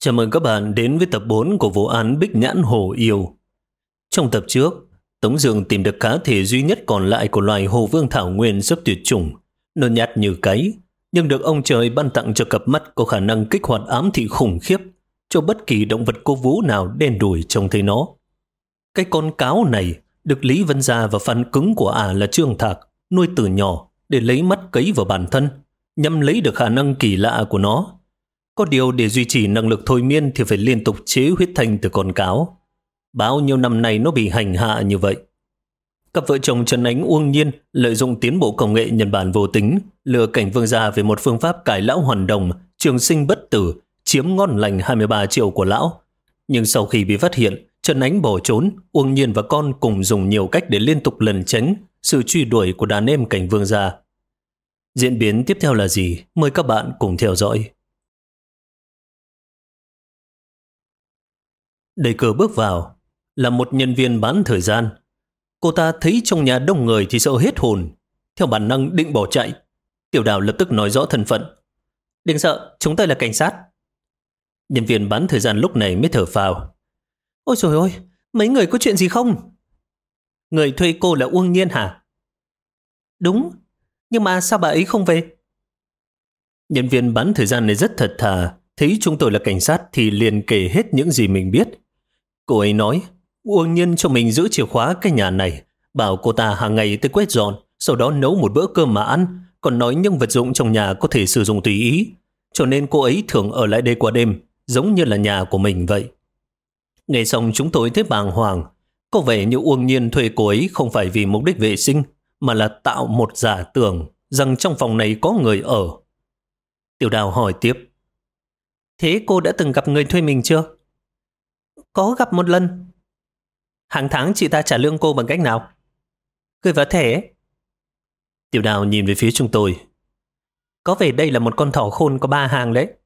Chào mừng các bạn đến với tập 4 của vụ án Bích Nhãn Hổ Yêu. Trong tập trước, Tống Dương tìm được cá thể duy nhất còn lại của loài hồ vương thảo nguyên sắp tuyệt chủng. Nó nhát như cáy, nhưng được ông trời ban tặng cho cặp mắt có khả năng kích hoạt ám thị khủng khiếp cho bất kỳ động vật cố vũ nào đen đủi trông thấy nó. Cái con cáo này được Lý Vân Gia và phán cứng của ả là Trương Thạc nuôi từ nhỏ để lấy mắt cấy vào bản thân, nhằm lấy được khả năng kỳ lạ của nó. Có điều để duy trì năng lực thôi miên thì phải liên tục chế huyết thanh từ con cáo. Bao nhiêu năm nay nó bị hành hạ như vậy. Cặp vợ chồng Trần Ánh Uông Nhiên lợi dụng tiến bộ công nghệ nhân bản vô tính, lừa Cảnh Vương gia về một phương pháp cải lão hoàn đồng, trường sinh bất tử, chiếm ngon lành 23 triệu của lão. Nhưng sau khi bị phát hiện, Trần Ánh bỏ trốn, Uông Nhiên và con cùng dùng nhiều cách để liên tục lẩn tránh sự truy đuổi của đàn em Cảnh Vương gia. Diễn biến tiếp theo là gì? Mời các bạn cùng theo dõi. Đẩy cửa bước vào là một nhân viên bán thời gian. Cô ta thấy trong nhà đông người thì sợ hết hồn, theo bản năng định bỏ chạy. Tiểu Đào lập tức nói rõ thân phận. Đừng sợ, chúng tôi là cảnh sát. Nhân viên bán thời gian lúc này mới thở phào. Ôi trời ơi, mấy người có chuyện gì không? Người thuê cô là Uông Nhiên hả? Đúng, nhưng mà sao bà ấy không về? Nhân viên bán thời gian này rất thật thà, thấy chúng tôi là cảnh sát thì liền kể hết những gì mình biết. Cô ấy nói, Uông Nhiên cho mình giữ chìa khóa cái nhà này, bảo cô ta hàng ngày tới quét dọn, sau đó nấu một bữa cơm mà ăn, còn nói những vật dụng trong nhà có thể sử dụng tùy ý, cho nên cô ấy thường ở lại đây qua đêm, giống như là nhà của mình vậy. Nghe xong chúng tôi thấy bàng hoàng, có vẻ như Uông Nhiên thuê cô ấy không phải vì mục đích vệ sinh, mà là tạo một giả tưởng rằng trong phòng này có người ở. Tiểu Đào hỏi tiếp. Thế cô đã từng gặp người thuê mình chưa? Có gặp một lần. Hàng tháng chị ta trả lương cô bằng cách nào? Gửi vào thẻ. Tiểu Đào nhìn về phía chúng tôi. Có vẻ đây là một con thỏ khôn có 3 hàng đấy.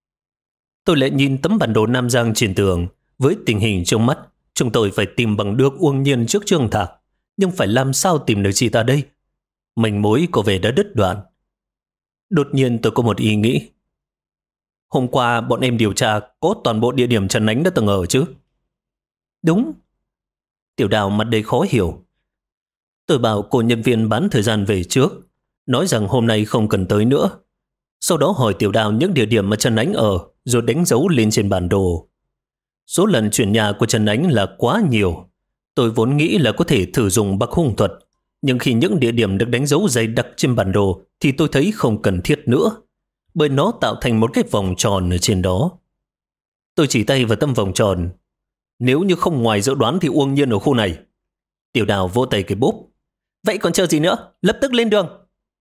Tôi lại nhìn tấm bản đồ Nam Giang trên tường. Với tình hình trong mắt, chúng tôi phải tìm bằng được Uông Nhiên trước Trương Thạc. Nhưng phải làm sao tìm được chị ta đây? Manh mối có vẻ đã đứt đoạn. Đột nhiên tôi có một ý nghĩ. Hôm qua bọn em điều tra có toàn bộ địa điểm Trần Ánh đã từng ở chứ? Đúng. Tiểu Đào mặt đầy khó hiểu. Tôi bảo cô nhân viên bán thời gian về trước, nói rằng hôm nay không cần tới nữa. Sau đó hỏi Tiểu Đào những địa điểm mà Trần Ánh ở, rồi đánh dấu lên trên bản đồ. Số lần chuyển nhà của Trần Ánh là quá nhiều. Tôi vốn nghĩ là có thể thử dùng bạc hung thuật, nhưng khi những địa điểm được đánh dấu dày đặc trên bản đồ thì tôi thấy không cần thiết nữa, bởi nó tạo thành một cái vòng tròn ở trên đó. Tôi chỉ tay vào tấm vòng tròn. Nếu như không ngoài dự đoán thì Uông Nhiên ở khu này. Tiểu Đào vỗ tay cái bốp. Vậy còn chờ gì nữa, lập tức lên đường.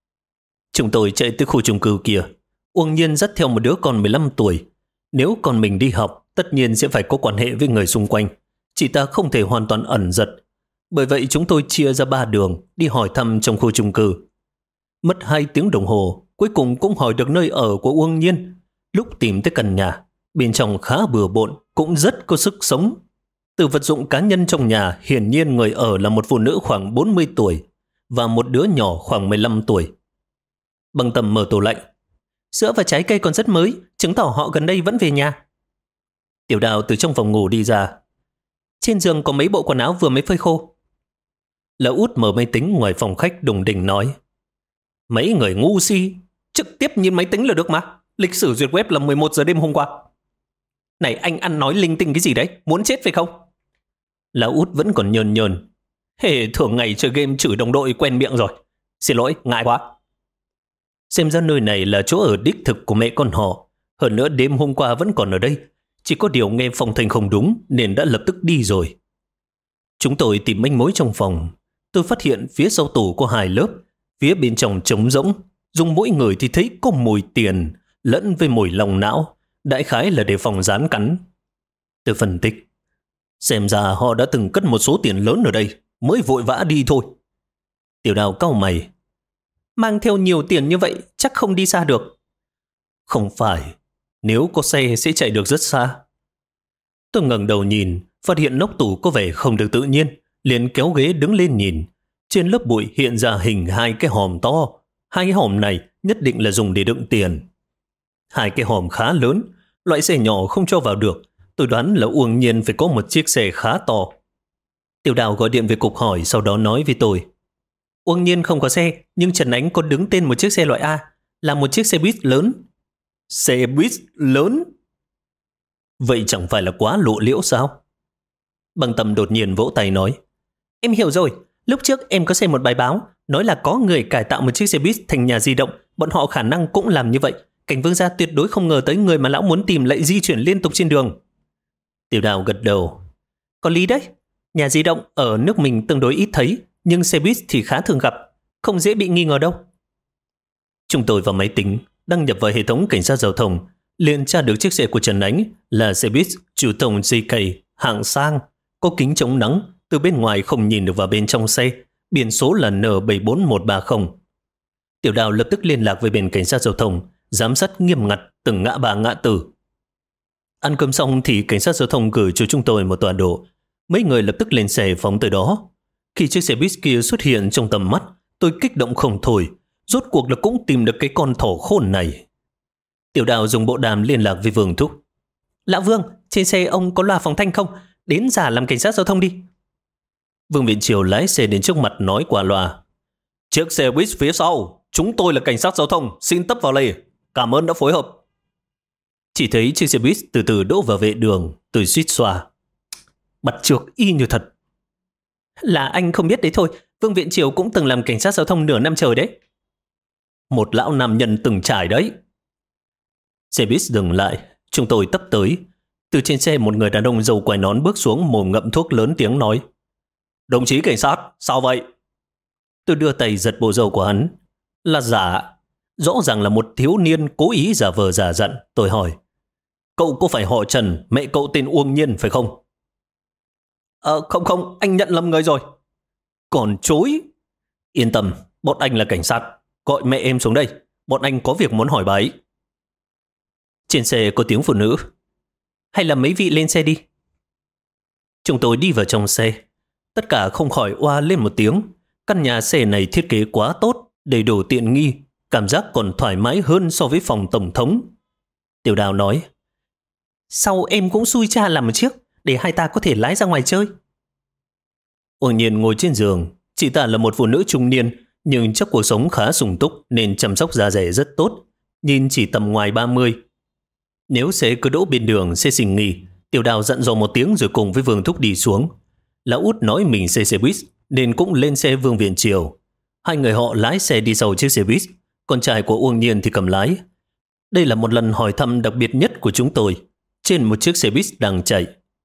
Chúng tôi chạy tới khu chung cư kia. Uông Nhiên dắt theo một đứa con 15 tuổi. Nếu con mình đi học, tất nhiên sẽ phải có quan hệ với người xung quanh. Chị ta không thể hoàn toàn ẩn giật. Bởi vậy chúng tôi chia ra 3 đường đi hỏi thăm trong khu chung cư. Mất 2 tiếng đồng hồ, cuối cùng cũng hỏi được nơi ở của Uông Nhiên. Lúc tìm tới căn nhà, bên trong khá bừa bộn, cũng rất có sức sống. Từ vật dụng cá nhân trong nhà, hiển nhiên người ở là một phụ nữ khoảng 40 tuổi và một đứa nhỏ khoảng 15 tuổi. Bằng tầm mở tủ lạnh. Sữa và trái cây còn rất mới, chứng tỏ họ gần đây vẫn về nhà. Tiểu Đào từ trong phòng ngủ đi ra. Trên giường có mấy bộ quần áo vừa mới phơi khô. Lão Út mở máy tính ngoài phòng khách đùng đỉnh nói. Mấy người ngu si, trực tiếp nhìn máy tính là được mà. Lịch sử duyệt web là 11 giờ đêm hôm qua. Này anh ăn nói linh tinh cái gì đấy, muốn chết phải không? Lão Út vẫn còn nhờn nhờn. Thường ngày chơi game chửi đồng đội quen miệng rồi. Xin lỗi, ngại quá. Xem ra nơi này là chỗ ở đích thực của mẹ con họ. Hơn nữa đêm hôm qua vẫn còn ở đây. Chỉ có điều nghe phong thanh không đúng nên đã lập tức đi rồi. Chúng tôi tìm manh mối trong phòng. Tôi phát hiện phía sau tủ có 2 lớp. Phía bên trong trống rỗng. Dùng mỗi người thì thấy có mùi tiền lẫn với mùi lòng não. Đại khái là để phòng rán cắn. Tôi phân tích. Xem ra họ đã từng cất một số tiền lớn ở đây, mới vội vã đi thôi. Tiểu Đào cau mày. Mang theo nhiều tiền như vậy chắc không đi xa được. Không phải, nếu có xe sẽ chạy được rất xa. Tôi ngẩng đầu nhìn, phát hiện nóc tủ có vẻ không được tự nhiên, liền kéo ghế đứng lên nhìn. Trên lớp bụi hiện ra hình 2 cái hòm to. 2 cái hòm này nhất định là dùng để đựng tiền. 2 cái hòm khá lớn, Loại xe nhỏ không cho vào được. Tôi đoán là Uông Nhiên phải có một chiếc xe khá to. Tiểu Đào gọi điện về cục hỏi, sau đó nói với tôi. Uông Nhiên không có xe, nhưng Trần Ánh có đứng tên một chiếc xe loại A, là một chiếc xe buýt lớn. Xe buýt lớn? Vậy chẳng phải là quá lộ liễu sao? Bằng Tâm đột nhiên vỗ tay nói. Em hiểu rồi, lúc trước em có xem một bài báo, nói là có người cải tạo một chiếc xe buýt thành nhà di động, bọn họ khả năng cũng làm như vậy. Cảnh Vương gia tuyệt đối không ngờ tới người mà lão muốn tìm lại di chuyển liên tục trên đường. Tiểu Đào gật đầu. Có lý đấy, nhà di động ở nước mình tương đối ít thấy, nhưng xe buýt thì khá thường gặp, không dễ bị nghi ngờ đâu. Chúng tôi vào máy tính, đăng nhập vào hệ thống cảnh sát giao thông, liền tra được chiếc xe của Trần Ánh là xe buýt chủ tông JK hạng sang, có kính chống nắng, từ bên ngoài không nhìn được vào bên trong xe, biển số là N74130. Tiểu Đào lập tức liên lạc với bên cảnh sát giao thông, giám sát nghiêm ngặt từng ngã ba ngã tư. Ăn cơm xong thì cảnh sát giao thông gửi cho chúng tôi một tọa độ. Mấy người lập tức lên xe phóng tới đó. Khi chiếc xe buýt kia xuất hiện trong tầm mắt, tôi kích động không thôi. Rốt cuộc là cũng tìm được cái con thỏ khôn này. Tiểu Đào dùng bộ đàm liên lạc với Vương Thúc. Lão Vương, trên xe ông có loa phóng thanh không? Đến giả làm cảnh sát giao thông đi. Vương Viện Triều lái xe đến trước mặt nói qua loa. Chiếc xe buýt phía sau, chúng tôi là cảnh sát giao thông, xin tấp vào lề. Cảm ơn đã phối hợp. Chỉ thấy chiếc xe buýt từ từ đỗ vào vệ đường, tôi suýt xoa. Bắt chước y như thật. Là anh không biết đấy thôi, Vương Viện Triều cũng từng làm cảnh sát giao thông nửa năm trời đấy. Một lão nam nhân từng trải đấy. Xe buýt dừng lại, chúng tôi tấp tới. Từ trên xe một người đàn ông râu quai nón bước xuống, mồm ngậm thuốc lớn tiếng nói. Đồng chí cảnh sát, sao vậy? Tôi đưa tay giật bộ râu của hắn. Là giả. Rõ ràng là một thiếu niên cố ý giả vờ giả dặn. Tôi hỏi. Cậu có phải họ Trần, mẹ cậu tên Uông Nhiên phải không? Không, anh nhận lầm người rồi. Còn chối. Yên tâm, bọn anh là cảnh sát. Gọi mẹ em xuống đây, bọn anh có việc muốn hỏi bà ấy. Trên xe có tiếng phụ nữ. Hay là mấy vị lên xe đi. Chúng tôi đi vào trong xe. Tất cả không khỏi oa lên một tiếng. Căn nhà xe này thiết kế quá tốt, đầy đủ tiện nghi, cảm giác còn thoải mái hơn so với phòng tổng thống. Tiểu Đào nói. Sau em cũng xui cha làm một chiếc, để hai ta có thể lái ra ngoài chơi. Uông Nhiên ngồi trên giường. Chị ta là một phụ nữ trung niên, nhưng chắc cuộc sống khá sung túc nên chăm sóc da dẻ rất tốt. Nhìn chỉ tầm ngoài 30. Nếu xe cứ đỗ bên đường sẽ xin nghỉ. Tiểu Đào dặn dò một tiếng rồi cùng với Vương Thúc đi xuống. Lão út nói mình xe buýt nên cũng lên xe Vương Viện Triều. Hai người họ lái xe đi sau chiếc xe buýt, con trai của Uông Nhiên thì cầm lái. Đây là một lần hỏi thăm đặc biệt nhất của chúng tôi trên một chiếc xe buýt đang chạy.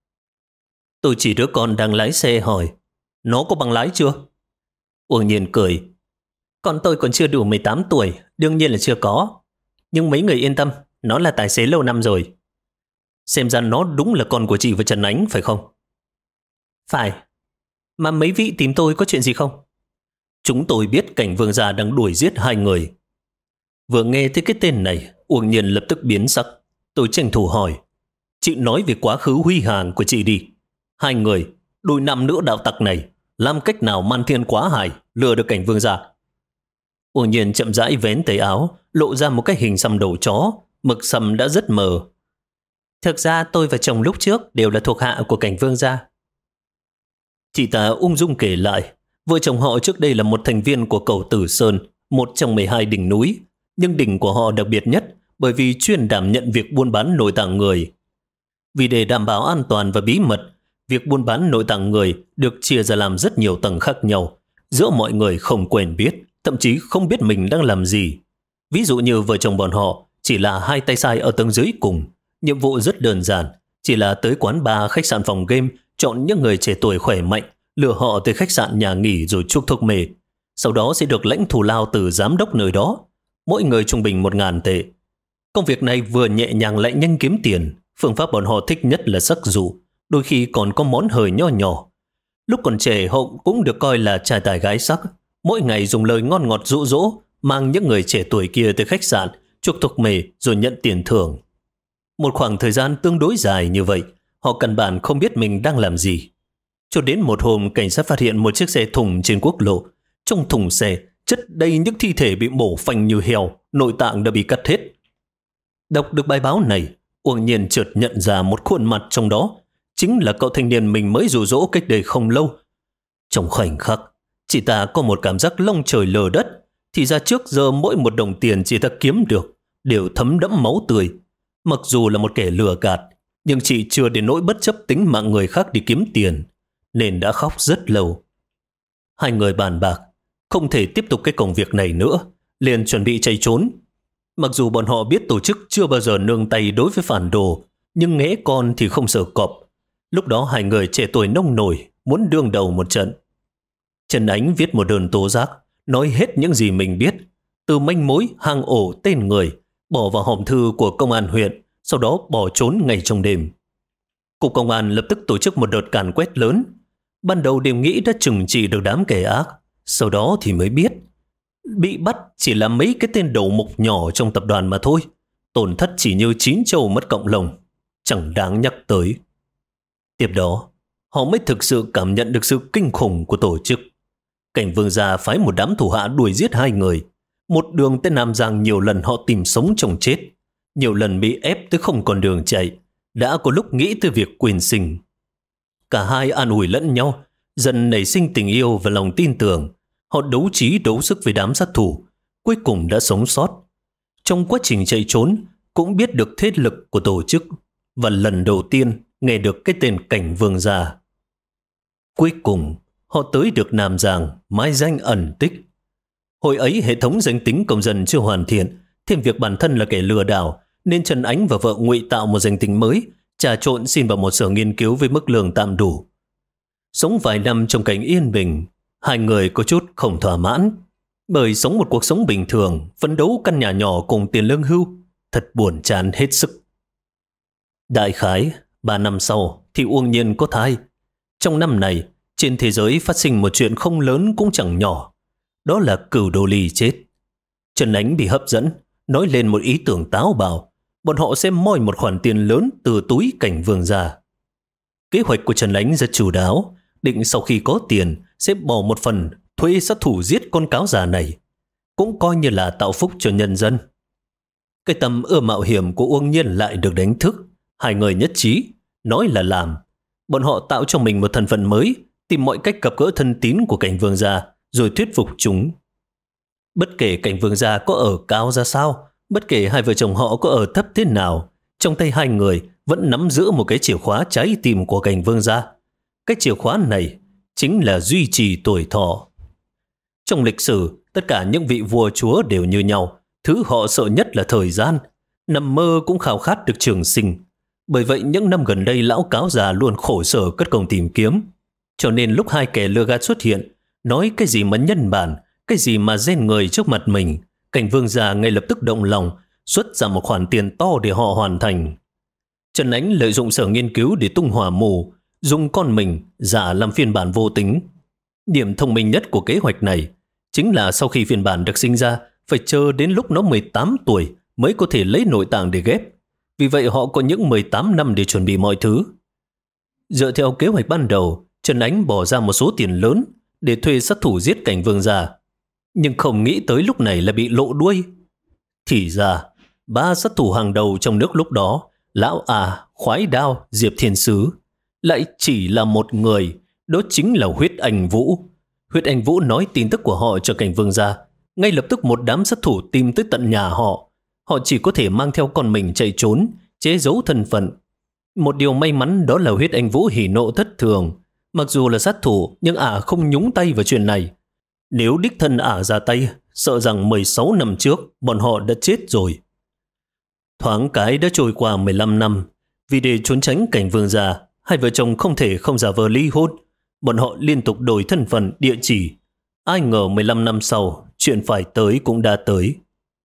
Tôi chỉ đứa con đang lái xe hỏi, nó có bằng lái chưa? Uông Nhiên cười. Con tôi còn chưa đủ 18 tuổi, đương nhiên là chưa có. Nhưng mấy người yên tâm, nó là tài xế lâu năm rồi. Xem ra nó đúng là con của chị và Trần Ánh phải không? Phải. Mà mấy vị tìm tôi có chuyện gì không? Chúng tôi biết cảnh Vương gia đang đuổi giết hai người. Vừa nghe thấy cái tên này, Uông Nhiên lập tức biến sắc. Tôi tranh thủ hỏi. Chị nói về quá khứ huy hoàng của chị đi. Hai người, đôi nam nữ đạo tặc này, làm cách nào man thiên quá hải, lừa được cảnh Vương gia? Uông Nhiên chậm rãi vén tay áo, lộ ra một cái hình xăm đầu chó, mực xăm đã rất mờ. Thực ra tôi và chồng lúc trước đều là thuộc hạ của cảnh Vương gia. Chị ta ung dung kể lại, vợ chồng họ trước đây là một thành viên của cầu Tử Sơn, một trong 12 đỉnh núi, nhưng đỉnh của họ đặc biệt nhất bởi vì chuyên đảm nhận việc buôn bán nội tạng người. Vì để đảm bảo an toàn và bí mật, việc buôn bán nội tạng người được chia ra làm rất nhiều tầng khác nhau, giữa mọi người không quen biết, thậm chí không biết mình đang làm gì. Ví dụ như vợ chồng bọn họ chỉ là hai tay sai ở tầng dưới cùng, nhiệm vụ rất đơn giản, chỉ là tới quán bar, khách sạn, phòng game, chọn những người trẻ tuổi khỏe mạnh, lừa họ tới khách sạn nhà nghỉ rồi chuốc thuốc mê. Sau đó sẽ được lãnh thù lao từ giám đốc nơi đó, mỗi người trung bình 1.000 tệ. Công việc này vừa nhẹ nhàng lại nhanh kiếm tiền. Phương pháp bọn họ thích nhất là sắc dụ, đôi khi còn có món hời nho nhỏ. Lúc còn trẻ họ cũng được coi là trai tài gái sắc, mỗi ngày dùng lời ngon ngọt dụ dỗ, mang những người trẻ tuổi kia tới khách sạn, chuốc thuốc mê rồi nhận tiền thưởng. Một khoảng thời gian tương đối dài như vậy, họ căn bản không biết mình đang làm gì. Cho đến một hôm, cảnh sát phát hiện một chiếc xe thùng trên quốc lộ. Trong thùng xe chất đầy những thi thể bị mổ phanh như heo, nội tạng đã bị cắt hết. Đọc được bài báo này, Uông Nhiên chợt nhận ra một khuôn mặt trong đó, chính là cậu thanh niên mình mới dụ dỗ cách đây không lâu. Trong khoảnh khắc, chị ta có một cảm giác lông trời lở đất, thì ra trước giờ mỗi một đồng tiền chị ta kiếm được đều thấm đẫm máu tươi. Mặc dù là một kẻ lừa gạt, nhưng chị chưa đến nỗi bất chấp tính mạng người khác đi kiếm tiền, nên đã khóc rất lâu. Hai người bàn bạc, không thể tiếp tục cái công việc này nữa, liền chuẩn bị chạy trốn. Mặc dù bọn họ biết tổ chức chưa bao giờ nương tay đối với phản đồ, nhưng nghé con thì không sợ cọp. Lúc đó hai người trẻ tuổi nông nổi, muốn đương đầu một trận. Trần Ánh viết một đơn tố giác, nói hết những gì mình biết, từ manh mối, hang ổ, tên người, bỏ vào hòm thư của công an huyện, sau đó bỏ trốn ngay trong đêm. Cục công an lập tức tổ chức một đợt càn quét lớn. Ban đầu đều nghĩ đã trừng trị được đám kẻ ác, sau đó thì mới biết bị bắt chỉ là mấy cái tên đầu mục nhỏ trong tập đoàn mà thôi. Tổn thất chỉ như 9 trâu mất cọng lông, chẳng đáng nhắc tới. Tiếp đó, họ mới thực sự cảm nhận được sự kinh khủng của tổ chức. Cảnh Vương gia phái một đám thủ hạ đuổi giết hai người. Một đường tới Nam Giang nhiều lần họ tìm sống chồng chết, nhiều lần bị ép tới không còn đường chạy, đã có lúc nghĩ tới việc quyền sinh. Cả hai an ủi lẫn nhau, dần nảy sinh tình yêu và lòng tin tưởng. Họ đấu trí đấu sức với đám sát thủ, cuối cùng đã sống sót. Trong quá trình chạy trốn, cũng biết được thế lực của tổ chức, và lần đầu tiên nghe được cái tên Cảnh Vương gia. Cuối cùng, họ tới được Nam Giang, mai danh ẩn tích. Hồi ấy hệ thống danh tính công dân chưa hoàn thiện, thêm việc bản thân là kẻ lừa đảo, nên Trần Ánh và vợ ngụy tạo một danh tính mới, trà trộn xin vào một sở nghiên cứu với mức lương tạm đủ. Sống vài năm trong cảnh yên bình, hai người có chút không thỏa mãn, bởi sống một cuộc sống bình thường, phấn đấu căn nhà nhỏ cùng tiền lương hưu, thật buồn chán hết sức. Đại khái, 3 năm sau thì Uông Nhiên có thai. Trong năm này, trên thế giới phát sinh một chuyện không lớn cũng chẳng nhỏ, đó là Cửu Đô Ly chết. Trần Ánh bị hấp dẫn, nói lên một ý tưởng táo bạo, bọn họ sẽ moi một khoản tiền lớn từ túi Cảnh Vương gia. Kế hoạch của Trần Ánh rất chu đáo, định sau khi có tiền sẽ bỏ một phần thuê sát thủ giết con cáo già này, cũng coi như là tạo phúc cho nhân dân. Cái tâm ưa mạo hiểm của Uông Nhiên lại được đánh thức, hai người nhất trí, nói là làm. Bọn họ tạo cho mình một thân phận mới, tìm mọi cách gặp gỡ thân tín của Cảnh Vương gia, rồi thuyết phục chúng. Bất kể Cảnh Vương gia có ở cao ra sao, bất kể hai vợ chồng họ có ở thấp thế nào, trong tay hai người vẫn nắm giữ một cái chìa khóa trái tim của Cảnh Vương gia. Cái chìa khóa này chính là duy trì tuổi thọ. Trong lịch sử, tất cả những vị vua chúa đều như nhau, thứ họ sợ nhất là thời gian, nằm mơ cũng khao khát được trường sinh. Bởi vậy những năm gần đây lão cáo già luôn khổ sở cất công tìm kiếm. Cho nên lúc hai kẻ lừa gạt xuất hiện, nói cái gì mà nhân bản, cái gì mà ghen người trước mặt mình, Cảnh Vương gia ngay lập tức động lòng, xuất ra một khoản tiền to để họ hoàn thành. Trần Ánh lợi dụng sở nghiên cứu để tung hỏa mù, dùng con mình giả làm phiên bản vô tính. Điểm thông minh nhất của kế hoạch này chính là sau khi phiên bản được sinh ra, phải chờ đến lúc nó 18 tuổi mới có thể lấy nội tạng để ghép. Vì vậy họ có những 18 năm để chuẩn bị mọi thứ. Dựa theo kế hoạch ban đầu, Trần Ánh bỏ ra một số tiền lớn để thuê sát thủ giết Cảnh Vương gia. Nhưng không nghĩ tới lúc này là bị lộ đuôi. Thì ra, 3 sát thủ hàng đầu trong nước lúc đó, Lão A, Khoái Đao, Diệp Thiên Sứ, lại chỉ là một người, đó chính là Huyết Anh Vũ. Huyết Anh Vũ nói tin tức của họ cho Cảnh Vương gia. Ngay lập tức một đám sát thủ tìm tới tận nhà họ. Họ chỉ có thể mang theo con mình chạy trốn, che giấu thân phận. Một điều may mắn đó là Huyết Anh Vũ hỉ nộ thất thường. Mặc dù là sát thủ, nhưng ả không nhúng tay vào chuyện này. Nếu đích thân ả ra tay, sợ rằng 16 năm trước bọn họ đã chết rồi. Thoáng cái đã trôi qua 15 năm. Vì để trốn tránh Cảnh Vương gia, hai vợ chồng không thể không giả vờ ly hôn. Bọn họ liên tục đổi thân phận, địa chỉ. Ai ngờ 15 năm sau, chuyện phải tới cũng đã tới.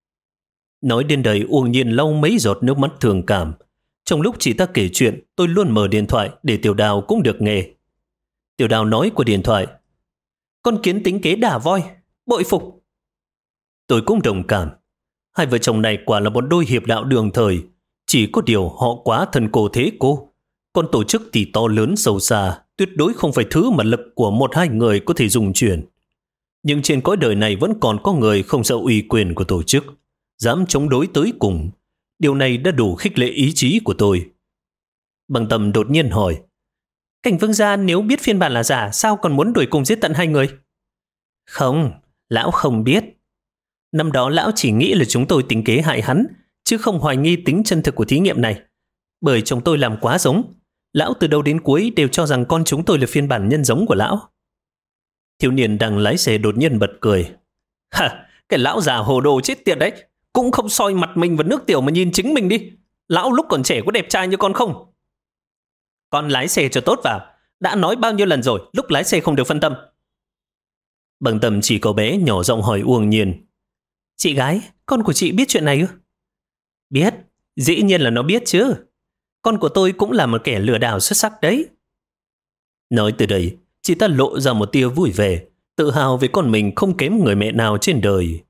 Nói đến đây, Uông Nhiên lau mấy giọt nước mắt thương cảm. Trong lúc chị ta kể chuyện, tôi luôn mở điện thoại để Tiểu Đào cũng được nghe. Tiểu Đào nói qua điện thoại: "Con kiến tính kế đả voi, bội phục." Tôi cũng đồng cảm. Hai vợ chồng này quả là một đôi hiệp đạo đường thời. Chỉ có điều họ quá thân cô thế cô. Còn tổ chức thì to lớn sâu xa, tuyệt đối không phải thứ mà lực của một hai người có thể dùng chuyển. Nhưng trên cõi đời này vẫn còn có người không sợ uy quyền của tổ chức, dám chống đối tới cùng. Điều này đã đủ khích lệ ý chí của tôi. Bằng Tâm đột nhiên hỏi, Cảnh Vương gia nếu biết phiên bản là giả, sao còn muốn đuổi cùng giết tận hai người? Không, lão không biết. Năm đó lão chỉ nghĩ là chúng tôi tính kế hại hắn, chứ không hoài nghi tính chân thực của thí nghiệm này. Bởi chúng tôi làm quá giống, lão từ đầu đến cuối đều cho rằng con chúng tôi là phiên bản nhân giống của lão. Thiếu niên đang lái xe đột nhiên bật cười. Hả, cái lão già hồ đồ chết tiệt đấy, cũng không soi mặt mình vào nước tiểu mà nhìn chính mình đi. Lão lúc còn trẻ có đẹp trai như con không? Con lái xe cho tốt vào, đã nói bao nhiêu lần rồi, lúc lái xe không được phân tâm. Bằng Tâm chỉ cậu bé nhỏ giọng hỏi Uông Nhiên. Chị gái, con của chị biết chuyện này ư? Biết, dĩ nhiên là nó biết chứ. Con của tôi cũng là một kẻ lừa đảo xuất sắc đấy. Nói từ đây, chị ta lộ ra một tia vui vẻ, tự hào về con mình không kém người mẹ nào trên đời.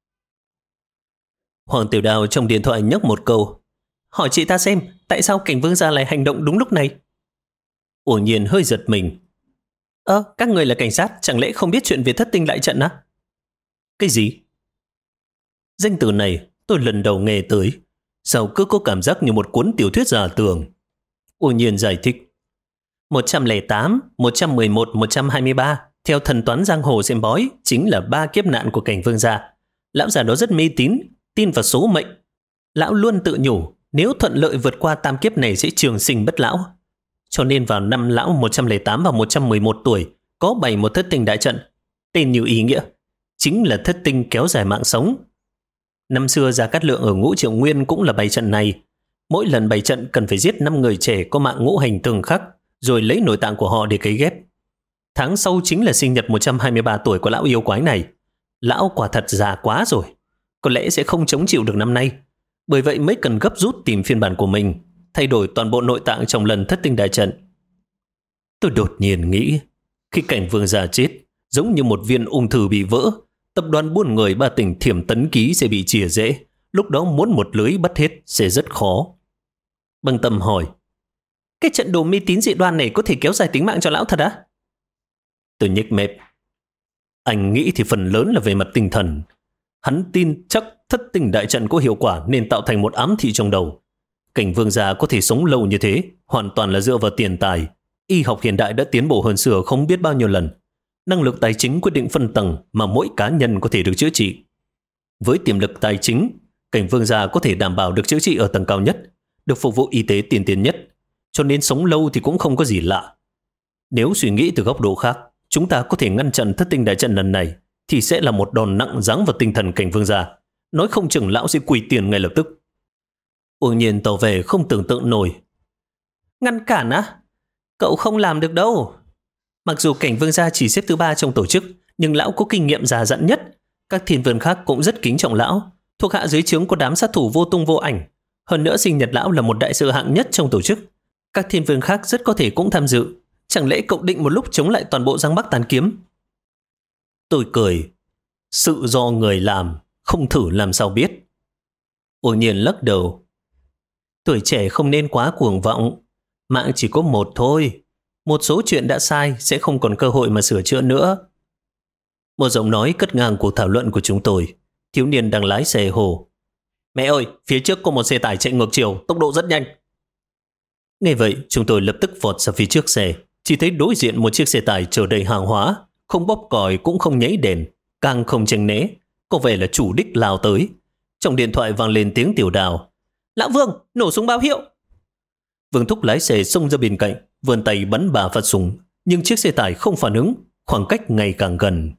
Hoàng Tiểu Đào trong điện thoại nhắc một câu. Hỏi chị ta xem, tại sao Cảnh Vương gia lại hành động đúng lúc này? Uông Nhiên hơi giật mình. Các người là cảnh sát, chẳng lẽ không biết chuyện về thất tinh đại trận á? Cái gì? Danh từ này tôi lần đầu nghe tới. Sao cứ có cảm giác như một cuốn tiểu thuyết giả tưởng? Uông Nhiên giải thích. 108, 111, 123, theo thần toán giang hồ xem bói, chính là 3 kiếp nạn của Cảnh Vương gia. Lão già đó rất mê tín, tin vào số mệnh. Lão luôn tự nhủ, nếu thuận lợi vượt qua tam kiếp này sẽ trường sinh bất lão. Cho nên vào năm lão 108 và 111 tuổi, có bày một thất tinh đại trận, tên như ý nghĩa, chính là thất tinh kéo dài mạng sống. Năm xưa Gia Cát Lượng ở Ngũ Triệu Nguyên cũng là bày trận này. Mỗi lần bày trận cần phải giết 5 người trẻ có mạng ngũ hành tương khắc, rồi lấy nội tạng của họ để cấy ghép. Tháng sau chính là sinh nhật 123 tuổi của lão yêu quái này. Lão quả thật già quá rồi, có lẽ sẽ không chống chịu được năm nay. Bởi vậy mới cần gấp rút tìm phiên bản của mình, thay đổi toàn bộ nội tạng trong lần thất tinh đại trận. Tôi đột nhiên nghĩ, khi Cảnh Vương gia chết, giống như một viên ung thư bị vỡ, tập đoàn buôn người Ba Tỉnh Thiểm Tấn Ký sẽ bị chia rẽ, lúc đó muốn một lưới bắt hết sẽ rất khó. Bằng Tâm hỏi, cái trận đồ mê tín dị đoan này có thể kéo dài tính mạng cho lão thật á? Tôi nhếch mép. Anh nghĩ thì phần lớn là về mặt tinh thần. Hắn tin chắc thất tinh đại trận có hiệu quả nên tạo thành một ám thị trong đầu. Cảnh Vương gia có thể sống lâu như thế hoàn toàn là dựa vào tiền tài. Y học hiện đại đã tiến bộ hơn xưa không biết bao nhiêu lần. Năng lực tài chính quyết định phân tầng mà mỗi cá nhân có thể được chữa trị. Với tiềm lực tài chính, Cảnh Vương gia có thể đảm bảo được chữa trị ở tầng cao nhất, được phục vụ y tế tiên tiến nhất, cho nên sống lâu thì cũng không có gì lạ. Nếu suy nghĩ từ góc độ khác, chúng ta có thể ngăn chặn thất tinh đại trận lần này thì sẽ là một đòn nặng giáng vào tinh thần Cảnh Vương gia. Nói không chừng lão sẽ quỳ tiền ngay lập tức. Uông Nhiên tỏ vẻ không tưởng tượng nổi. Ngăn cản á? Cậu không làm được đâu. Mặc dù Cảnh Vương gia chỉ xếp thứ 3 trong tổ chức, nhưng lão có kinh nghiệm già dặn nhất. Các thiên vương khác cũng rất kính trọng lão. Thuộc hạ dưới trướng có đám sát thủ vô tung vô ảnh. Hơn nữa sinh nhật lão là một đại sự hạng nhất trong tổ chức. Các thiên vương khác rất có thể cũng tham dự. Chẳng lẽ cậu định một lúc chống lại toàn bộ Giang Bắc Tàn Kiếm? Tôi cười. Sự do người làm, không thử làm sao biết. Uông Nhiên lắc đầu. Tuổi trẻ không nên quá cuồng vọng. Mạng chỉ có một thôi. Một số chuyện đã sai sẽ không còn cơ hội mà sửa chữa nữa. Một giọng nói cất ngang cuộc thảo luận của chúng tôi. Thiếu niên đang lái xe hồ. Mẹ ơi, phía trước có một xe tải chạy ngược chiều, tốc độ rất nhanh. Nghe vậy, chúng tôi lập tức vọt ra phía trước xe. Chỉ thấy đối diện một chiếc xe tải chở đầy hàng hóa, không bóp còi cũng không nháy đèn, càng không tránh né, có vẻ là chủ đích lao tới. Trong điện thoại vang lên tiếng Tiểu Đào. Lão Vương, nổ súng báo hiệu. Vương Thúc lái xe xông ra bên cạnh, vươn tay bắn 3 phát súng, nhưng chiếc xe tải không phản ứng, khoảng cách ngày càng gần.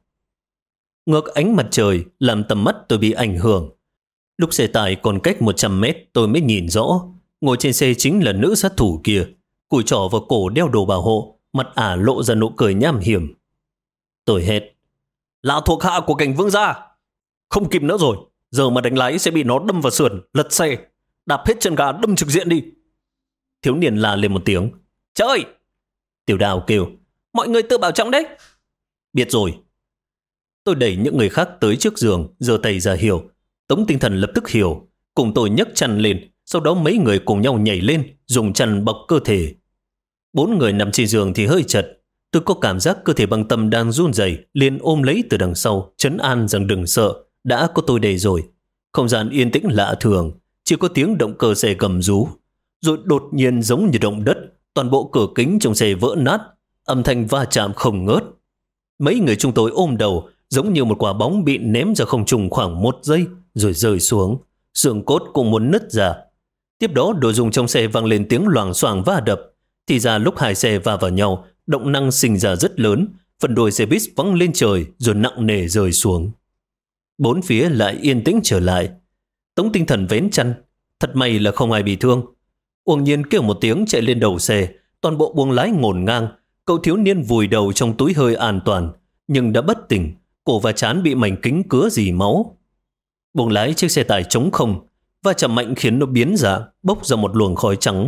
Ngược ánh mặt trời làm tầm mắt tôi bị ảnh hưởng. Lúc xe tải còn cách 100 mét tôi mới nhìn rõ, ngồi trên xe chính là nữ sát thủ kia, cùi trỏ vào cổ đeo đồ bảo hộ, mặt ả lộ ra nụ cười nham hiểm. Tôi hét, là thuộc hạ của Cảnh Vương gia. Không kịp nữa rồi, giờ mà đánh lái sẽ bị nó đâm vào sườn, lật xe, đạp hết chân ga đâm trực diện đi. Thiếu niên la lên một tiếng. Trời! Tiểu Đào kêu, mọi người tự bảo trọng đấy. Biết rồi. Tôi đẩy những người khác tới trước giường, giơ tay ra hiệu. Tống Tinh Thần lập tức hiểu, cùng tôi nhấc chăn lên, sau đó mấy người cùng nhau nhảy lên, dùng chăn bọc cơ thể. 4 người nằm trên giường thì hơi chật. Tôi có cảm giác cơ thể Bằng Tâm đang run rẩy, liền ôm lấy từ đằng sau, trấn an rằng đừng sợ, đã có tôi đây rồi. Không gian yên tĩnh lạ thường, chỉ có tiếng động cơ xe gầm rú. Rồi đột nhiên giống như động đất, toàn bộ cửa kính trong xe vỡ nát, âm thanh va chạm không ngớt. Mấy người chúng tôi ôm đầu, giống như một quả bóng bị ném ra không trung khoảng 1 giây, rồi rơi xuống. Xương cốt cũng muốn nứt ra. Tiếp đó đồ dùng trong xe vang lên tiếng loảng xoảng va đập. Thì ra lúc hai xe va vào nhau, động năng sinh ra rất lớn, phần đuôi xe buýt văng lên trời rồi nặng nề rơi xuống. Bốn phía lại yên tĩnh trở lại. Tống Tinh Thần vén chăn, thật may là không ai bị thương. Uông Nhiên kêu một tiếng chạy lên đầu xe, toàn bộ buồng lái ngổn ngang. Cậu thiếu niên vùi đầu trong túi hơi an toàn, nhưng đã bất tỉnh, cổ và trán bị mảnh kính cứa rỉ máu. Buồng lái chiếc xe tải trống không, và chạm mạnh khiến nó biến dạng, bốc ra một luồng khói trắng.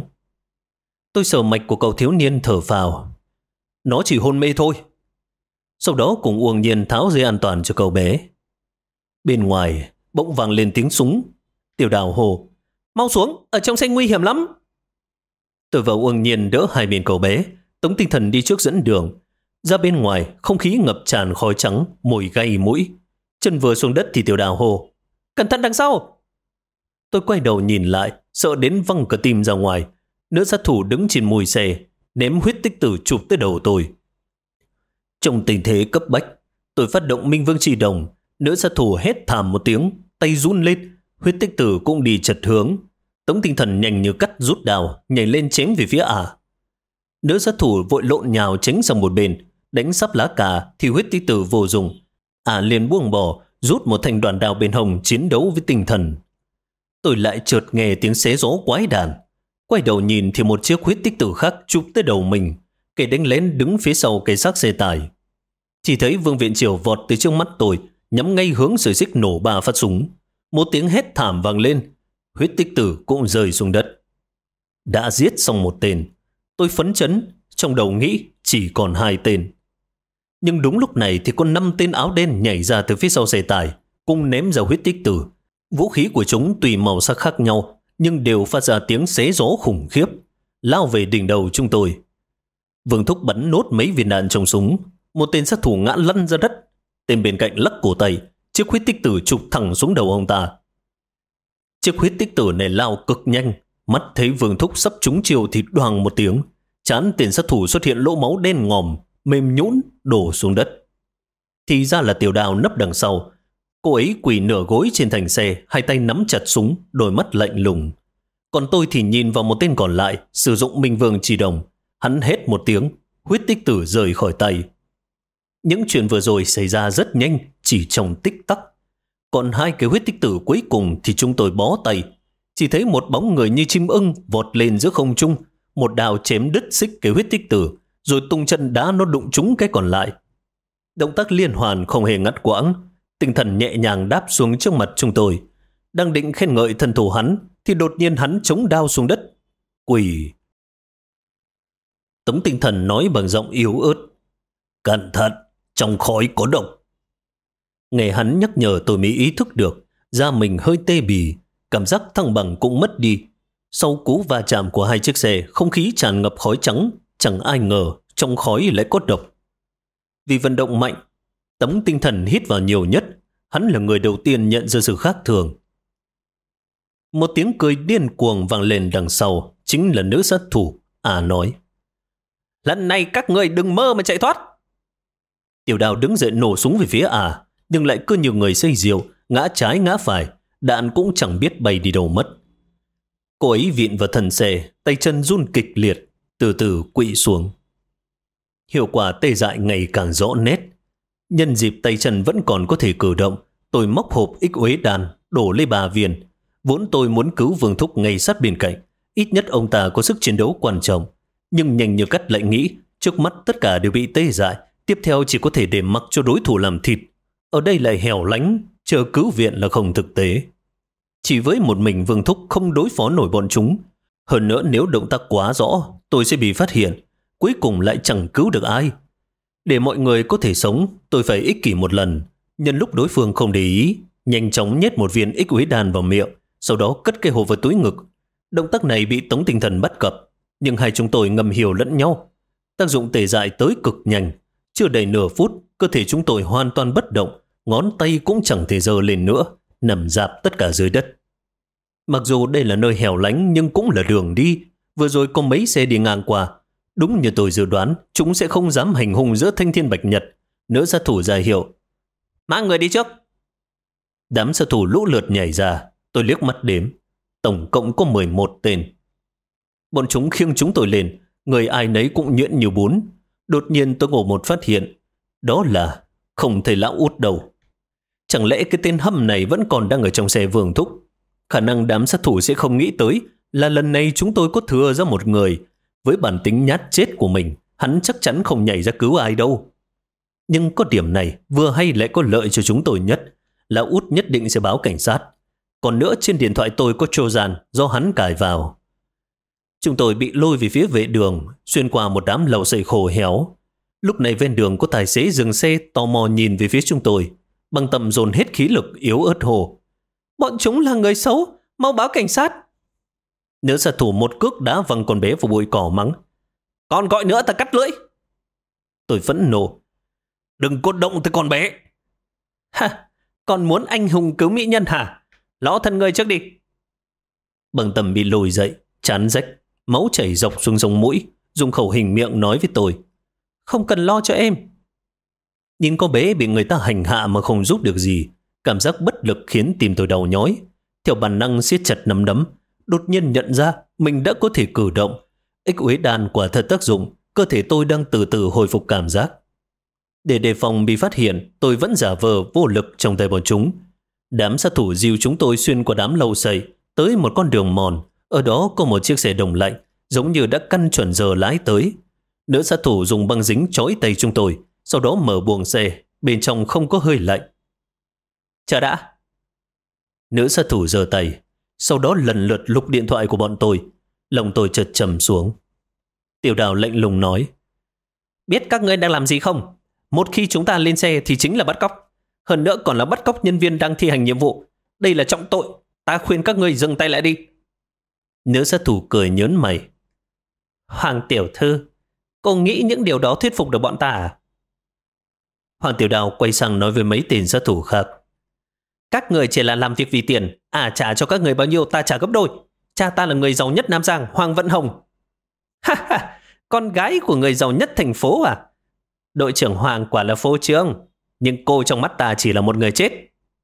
Tôi sờ mạch của cậu thiếu niên thở phào. Nó chỉ hôn mê thôi. Sau đó cùng Uông Nhiên tháo dây an toàn cho cậu bé. Bên ngoài bỗng vang lên tiếng súng. Tiểu Đào hô: mau xuống, ở trong xe nguy hiểm lắm. Tôi và Uông Nhiên đỡ hai bên cậu bé. Tống Tinh Thần đi trước dẫn đường. Ra bên ngoài không khí ngập tràn khói trắng, mùi gay mũi. Chân vừa xuống đất thì Tiểu Đào hô: cẩn thận đằng sau. Tôi quay đầu nhìn lại, sợ đến văng cả tim ra ngoài. Nữ sát thủ đứng trên mui xe, ném huyết tích tử chụp tới đầu tôi. Trong tình thế cấp bách, tôi phát động Minh Vương Chỉ Đồng. Nữ sát thủ hét thảm một tiếng, tay run lên, huyết tích tử cũng đi chật hướng. Tống Tinh Thần nhanh như cắt rút đao, nhảy lên chém về phía ả. Nữ sát thủ vội lộn nhào tránh sang một bên, đánh sắp lá cà thì huyết tích tử vô dụng. Ả liền buông bỏ, rút một thanh đoàn đao bên hông chiến đấu với Tinh Thần. Tôi lại chợt nghe tiếng xé gió quái đản. Quay đầu nhìn thì một chiếc huyết tích tử khác chụp tới đầu mình. Kẻ đánh lén đứng phía sau cái xác xe tải. Chỉ thấy Vương Viện Triều vọt từ trước mắt tôi, nhắm ngay hướng sợi xích nổ 3 phát súng. Một tiếng hét thảm vang lên, huyết tích tử cũng rơi xuống đất. Đã giết xong một tên, tôi phấn chấn, trong đầu nghĩ chỉ còn 2 tên. Nhưng đúng lúc này thì có 5 tên áo đen nhảy ra từ phía sau xe tải, cùng ném ra huyết tích tử. Vũ khí của chúng tùy màu sắc khác nhau, nhưng đều phát ra tiếng xé gió khủng khiếp, lao về đỉnh đầu chúng tôi. Vương Thúc bắn nốt mấy viên đạn trong súng, một tên sát thủ ngã lăn ra đất. Tên bên cạnh lắc cổ tay, chiếc huyết tích tử chụp thẳng xuống đầu ông ta. Chiếc huyết tích tử này lao cực nhanh, mắt thấy Vương Thúc sắp trúng chiều thì đoàng một tiếng, trán tên sát thủ xuất hiện lỗ máu đen ngòm, mềm nhũn đổ xuống đất. Thì ra là Tiểu Đào nấp đằng sau. Cô ấy quỳ nửa gối trên thành xe, hai tay nắm chặt súng, đôi mắt lạnh lùng. Còn tôi thì nhìn vào một tên còn lại, sử dụng Minh Vương Chỉ Đồng. Hắn hét một tiếng, huyết tích tử rời khỏi tay. Những chuyện vừa rồi xảy ra rất nhanh, chỉ trong tích tắc. Còn 2 cái huyết tích tử cuối cùng thì chúng tôi bó tay. Chỉ thấy một bóng người như chim ưng vọt lên giữa không trung, một đao chém đứt xích cái huyết tích tử, rồi tung chân đá nó đụng trúng cái còn lại. Động tác liên hoàn không hề ngắt quãng. Tinh Thần nhẹ nhàng đáp xuống trước mặt chúng tôi. Đang định khen ngợi thân thủ hắn thì đột nhiên hắn chống đao xuống đất. Quỳ. Tống Tinh Thần nói bằng giọng yếu ớt: cẩn thận, trong khói có độc. Nghe hắn nhắc nhở tôi mới ý thức được, da mình hơi tê bì, cảm giác thăng bằng cũng mất đi. Sau cú va chạm của 2 chiếc xe, không khí tràn ngập khói trắng, chẳng ai ngờ trong khói lại có độc. Vì vận động mạnh, Tống Tinh Thần hít vào nhiều nhất, hắn là người đầu tiên nhận ra sự khác thường. Một tiếng cười điên cuồng vang lên đằng sau, chính là nữ sát thủ. Nói: lần này các người đừng mơ mà chạy thoát. Tiểu Đào đứng dậy nổ súng về phía nhưng lại cứ như người say rượu, ngã trái ngã phải, đạn cũng chẳng biết bay đi đâu mất. Cô ấy vịn vào thân xe, tay chân run kịch liệt, từ từ quỵ xuống. Hiệu quả tê dại ngày càng rõ nét. Nhân dịp tay chân vẫn còn có thể cử động, tôi móc hộp ích uế đan, đổ lấy 3 viên. Vốn tôi muốn cứu Vương Thúc ngay sát bên cạnh, ít nhất ông ta có sức chiến đấu quan trọng. Nhưng nhanh như cắt lại nghĩ, trước mắt tất cả đều bị tê dại, tiếp theo chỉ có thể để mặc cho đối thủ làm thịt. Ở đây lại hẻo lánh, chờ cứu viện là không thực tế. Chỉ với một mình Vương Thúc không đối phó nổi bọn chúng. Hơn nữa nếu động tác quá rõ, tôi sẽ bị phát hiện, cuối cùng lại chẳng cứu được ai. Để mọi người có thể sống, tôi phải ích kỷ một lần. Nhân lúc đối phương không để ý, nhanh chóng nhét một viên ích uế đan vào miệng, sau đó cất cái hộp vào túi ngực. Động tác này bị Tống Tinh Thần bắt gặp, nhưng hai chúng tôi ngầm hiểu lẫn nhau. Tác dụng tê dại tới cực nhanh. Chưa đầy nửa phút, cơ thể chúng tôi hoàn toàn bất động, ngón tay cũng chẳng thể giơ lên nữa, nằm rạp tất cả dưới đất. Mặc dù đây là nơi hẻo lánh nhưng cũng là đường đi. Vừa rồi có mấy xe đi ngang qua. Đúng như tôi dự đoán, chúng sẽ không dám hành hung giữa thanh thiên bạch nhật. Nữ sát thủ ra hiệu: mang người đi trước. Đám sát thủ lũ lượt nhảy ra. Tôi liếc mắt đếm. Tổng cộng có 11 tên. Bọn chúng khiêng chúng tôi lên. Người ai nấy cũng nhuyễn như bún. Đột nhiên tôi ngộ một phát hiện. Đó là không thấy lão Út đâu. Chẳng lẽ cái tên hâm này vẫn còn đang ở trong xe Vương Thúc? Khả năng đám sát thủ sẽ không nghĩ tới là lần này chúng tôi có thừa ra một người. Với bản tính nhát chết của mình, hắn chắc chắn không nhảy ra cứu ai đâu. Nhưng có điểm này vừa hay lại có lợi cho chúng tôi nhất. Lão Út nhất định sẽ báo cảnh sát. Còn nữa, trên điện thoại tôi có Trojan do hắn cài vào. Chúng tôi bị lôi về phía vệ đường, xuyên qua một đám lầu sậy khô héo. Lúc này ven đường có tài xế dừng xe tò mò nhìn về phía chúng tôi. Bằng tầm dồn hết khí lực yếu ớt hồ: bọn chúng là người xấu, mau báo cảnh sát. Nữ sát thủ một cước đá văng con bé vào bụi cỏ mắng: còn gọi nữa ta cắt lưỡi. Tôi phẫn nộ: đừng có động tới con bé. Ha, còn muốn anh hùng cứu mỹ nhân hả? Lõ thân người trước đi. Bằng tầm bị lùi dậy, chán rách, máu chảy dọc xuống sống mũi, dùng khẩu hình miệng nói với tôi: không cần lo cho em. Nhìn con bé bị người ta hành hạ mà không giúp được gì, cảm giác bất lực khiến tim tôi đau nhói. Theo bản năng siết chặt nắm đấm, đột nhiên nhận ra mình đã có thể cử động. Ích uế đan quả thật tác dụng, cơ thể tôi đang từ từ hồi phục cảm giác. Để đề phòng bị phát hiện, tôi vẫn giả vờ vô lực trong tay bọn chúng. Đám sát thủ dìu chúng tôi xuyên qua đám lầu sậy tới một con đường mòn. Ở đó có một chiếc xe đông lạnh, giống như đã căn chuẩn giờ lái tới. Nữ sát thủ dùng băng dính trói tay chúng tôi, sau đó mở buồng xe, bên trong không có hơi lạnh. Chờ đã. Nữ sát thủ giơ tay, sau đó lần lượt lục điện thoại của bọn tôi. Lòng tôi chợt trầm xuống. Tiểu Đào lạnh lùng nói: biết các ngươi đang làm gì không? Một khi chúng ta lên xe thì chính là bắt cóc. Hơn nữa còn là bắt cóc nhân viên đang thi hành nhiệm vụ. Đây là trọng tội. Ta khuyên các ngươi dừng tay lại đi. Nữ sát thủ cười nhớn mày: Hoàng tiểu thư, cô nghĩ những điều đó thuyết phục được bọn ta à? Hoàng Tiểu Đào quay sang nói với mấy tên sát thủ khác: các người chỉ là làm việc vì tiền. Trả cho các người bao nhiêu ta trả gấp đôi. Cha ta là người giàu nhất Nam Giang, Hoàng Vận Hồng. Ha ha, con gái của người giàu nhất thành phố à? Đội trưởng Hoàng quả là phô trương, nhưng cô trong mắt ta chỉ là một người chết.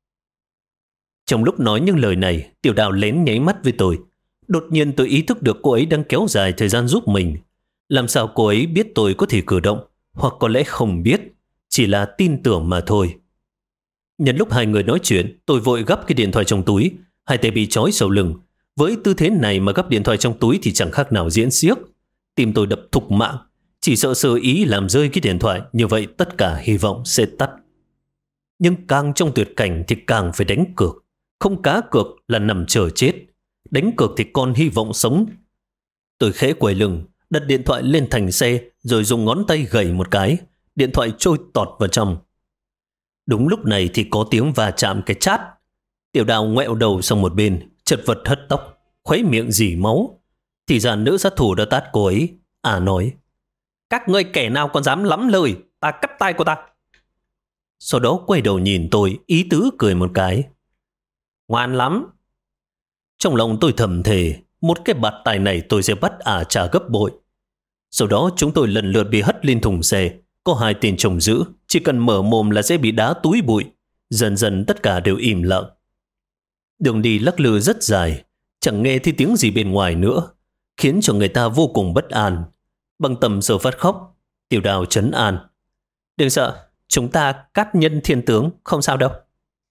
Trong lúc nói những lời này, Tiểu Đào lén nháy mắt với tôi. Đột nhiên tôi ý thức được cô ấy đang kéo dài thời gian giúp mình. Làm sao cô ấy biết tôi có thể cử động? Hoặc có lẽ không biết, chỉ là tin tưởng mà thôi. Nhân lúc hai người nói chuyện, tôi vội gấp cái điện thoại trong túi. Hai tay bị trói sau lưng. Với tư thế này mà gấp điện thoại trong túi thì chẳng khác nào diễn xiếc. Tim tôi đập thục mạng. Chỉ sợ sơ ý làm rơi cái điện thoại, như vậy tất cả hy vọng sẽ tắt. Nhưng càng trong tuyệt cảnh thì càng phải đánh cược. Không cá cược là nằm chờ chết. Đánh cược thì còn hy vọng sống. Tôi khẽ quay lưng, đặt điện thoại lên thành xe, rồi dùng ngón tay gẩy một cái. Điện thoại trôi tọt vào trong. Đúng lúc này thì có tiếng va chạm cái chát. Tiểu Đào ngoẹo đầu sang một bên, chật vật hất tóc, khuấy miệng rỉ máu. Thì ra nữ sát thủ đã tát cô ấy. Nói: các ngươi kẻ nào còn dám lắm lời, ta cắt tay cô ta. Sau đó quay đầu nhìn tôi, ý tứ cười một cái. Ngoan lắm. Trong lòng tôi thầm thề, một cái bạt tài này tôi sẽ bắt trả gấp bội. Sau đó chúng tôi lần lượt bị hất lên thùng xe. Có hai tên trông giữ, chỉ cần mở mồm là sẽ bị đá túi bụi. Dần dần tất cả đều im lặng. Đường đi lắc lư rất dài, chẳng nghe thấy tiếng gì bên ngoài nữa, khiến cho người ta vô cùng bất an. Bằng tầm giờ phát khóc, Tiểu Đào trấn an: đừng sợ, chúng ta cát nhân thiên tướng, không sao đâu.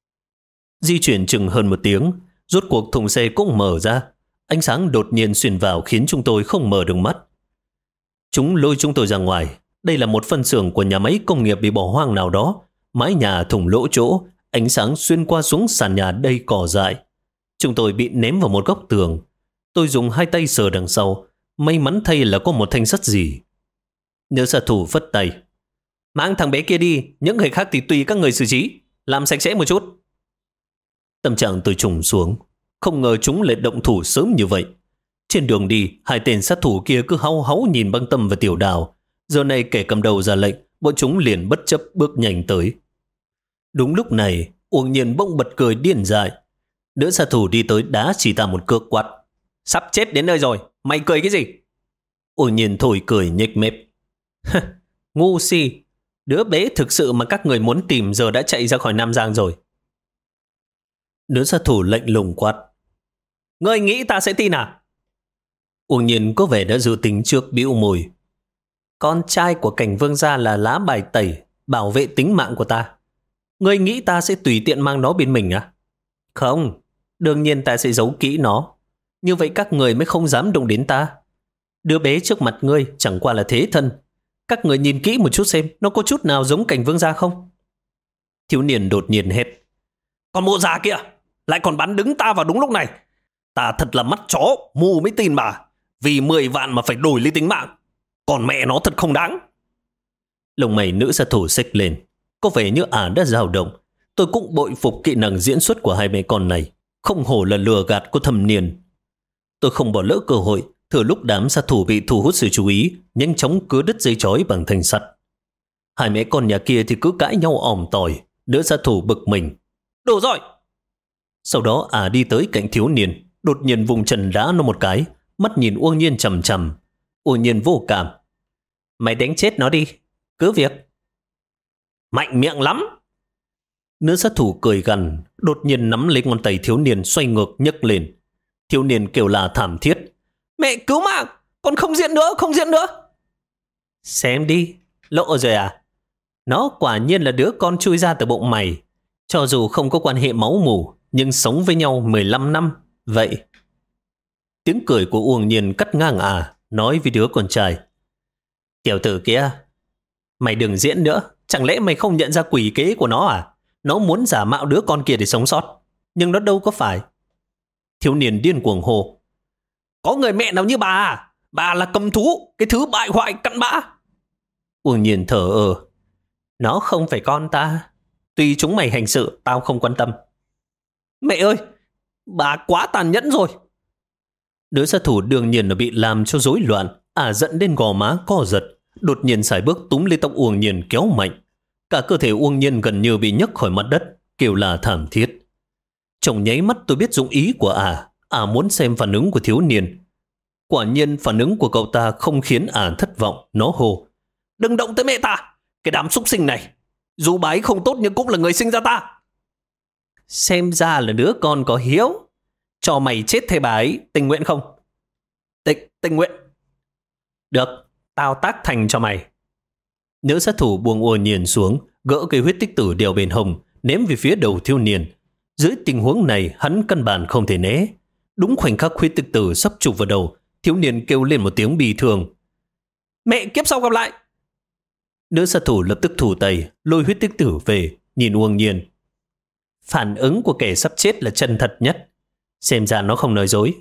Di chuyển chừng hơn một tiếng, rốt cuộc thùng xe cũng mở ra. Ánh sáng đột nhiên xuyên vào khiến chúng tôi không mở được mắt. Chúng lôi chúng tôi ra ngoài. Đây là một phân xưởng của nhà máy công nghiệp bị bỏ hoang nào đó. Mái nhà thủng lỗ chỗ, ánh sáng xuyên qua xuống sàn nhà đầy cỏ dại. Chúng tôi bị ném vào một góc tường. Tôi dùng hai tay sờ đằng sau. May mắn thay là có một thanh sắt gì. Nữ sát thủ phất tay: mang thằng bé kia đi, những người khác thì tùy các người xử trí. Làm sạch sẽ một chút. Tâm trạng tôi trùng xuống. Không ngờ chúng lại động thủ sớm như vậy. Trên đường đi, hai tên sát thủ kia cứ háu háu nhìn Băng Tâm và Tiểu Đào. Giờ này kẻ cầm đầu ra lệnh, bọn chúng liền bất chấp bước nhanh tới. Đúng lúc này, Uông Nhiên bỗng bật cười điên dại. Nữ sát thủ đi tới đá chỉ ta một cước quát. Sắp chết đến nơi rồi, mày cười cái gì? Uông Nhiên thổi cười nhếch mép. Ngu si, đứa bé thực sự mà các người muốn tìm giờ đã chạy ra khỏi Nam Giang rồi. Nữ sát thủ lạnh lùng quát. Ngươi nghĩ ta sẽ tin à? Uông Nhiên có vẻ đã dự tính trước, bĩu môi. Con trai của Cảnh Vương gia là lá bài tẩy bảo vệ tính mạng của ta. Ngươi nghĩ ta sẽ tùy tiện mang nó bên mình à? Không, đương nhiên ta sẽ giấu kỹ nó. Như vậy các người mới không dám đụng đến ta. Đứa bé trước mặt ngươi chẳng qua là thế thân. Các người nhìn kỹ một chút xem nó có chút nào giống Cảnh Vương gia không? Thiếu niên đột nhiên hét. Còn mụ già kia lại còn bắn đứng ta vào đúng lúc này. Ta thật là mắt chó, mù mới tin mà. Vì 10 vạn mà phải đổi lấy tính mạng. Còn mẹ nó thật không đáng. Lông mày nữ sát thủ xếch lên. Có vẻ như đã dao động. Tôi cũng bội phục kỹ năng diễn xuất của hai mẹ con này. Không hổ là lừa gạt của thâm niên. Tôi không bỏ lỡ cơ hội. Thừa lúc đám sát thủ bị thu hút sự chú ý, nhanh chóng cứa đứt dây chói bằng thanh sắt. Hai mẹ con nhà kia thì cứ cãi nhau òm tỏi. Nữ sát thủ bực mình. Đủ rồi! Sau đó đi tới cạnh thiếu niên, đột nhiên vùng chân đá nó một cái, mắt nhìn Uông Nhiên chằm chằm. Uông Nhiên vô cảm. Mày đánh chết nó đi, cứ việc. Mạnh miệng lắm! Nữ sát thủ cười gằn, đột nhiên nắm lấy ngón tay thiếu niên xoay ngược nhấc lên. Thiếu niên kêu là thảm thiết. Mẹ cứu mạng! Con không diễn nữa, không diễn nữa! Xem đi, lộ rồi à? Nó quả nhiên là đứa con chui ra từ bụng mày. Cho dù không có quan hệ máu mủ, nhưng sống với nhau 15 năm. Vậy... Tiếng cười của Uông Nhiên cắt ngang nói với đứa con trai. Tiểu tử kia, mày đừng diễn nữa. Chẳng lẽ mày không nhận ra quỷ kế của nó à? Nó muốn giả mạo đứa con kia để sống sót. Nhưng nó đâu có phải. Thiếu niên điên cuồng hô. Có người mẹ nào như bà à? Bà là cầm thú, cái thứ bại hoại cặn bã. Uông Nhiên thở Nó không phải con ta. Tuy chúng mày hành sự, tao không quan tâm. Mẹ ơi, bà quá tàn nhẫn rồi. Đứa sát thủ đương nhiên là bị làm cho rối loạn, dẫn đến gò má co giật, đột nhiên sải bước túm lấy tóc Uông Nhiên kéo mạnh. Cả cơ thể Uông Nhiên gần như bị nhấc khỏi mặt đất, kêu là thảm thiết. Trong nháy mắt tôi biết dụng ý của muốn xem phản ứng của thiếu niên. Quả nhiên phản ứng của cậu ta không khiến thất vọng, nó hô. Đừng động tới mẹ ta, cái đám súc sinh này. Dù bà ấy không tốt nhưng cũng là người sinh ra ta. Xem ra là đứa con có hiếu. Cho mày chết thay bà ấy, tình nguyện không? Tình nguyện. Được, tao tác thành cho mày. Nữ sát thủ buông Uông Nhiên xuống, gỡ cây huyết tích tử đeo bên hông, ném về phía đầu thiếu niên. Dưới tình huống này, hắn căn bản không thể né. Đúng khoảnh khắc huyết tích tử sắp chụp vào đầu, thiếu niên kêu lên một tiếng bi thương. Mẹ, kiếp sau gặp lại! Nữ sát thủ lập tức thủ tay, lôi huyết tích tử về, nhìn Uông Nhiên. Phản ứng của kẻ sắp chết là chân thật nhất. Xem ra nó không nói dối.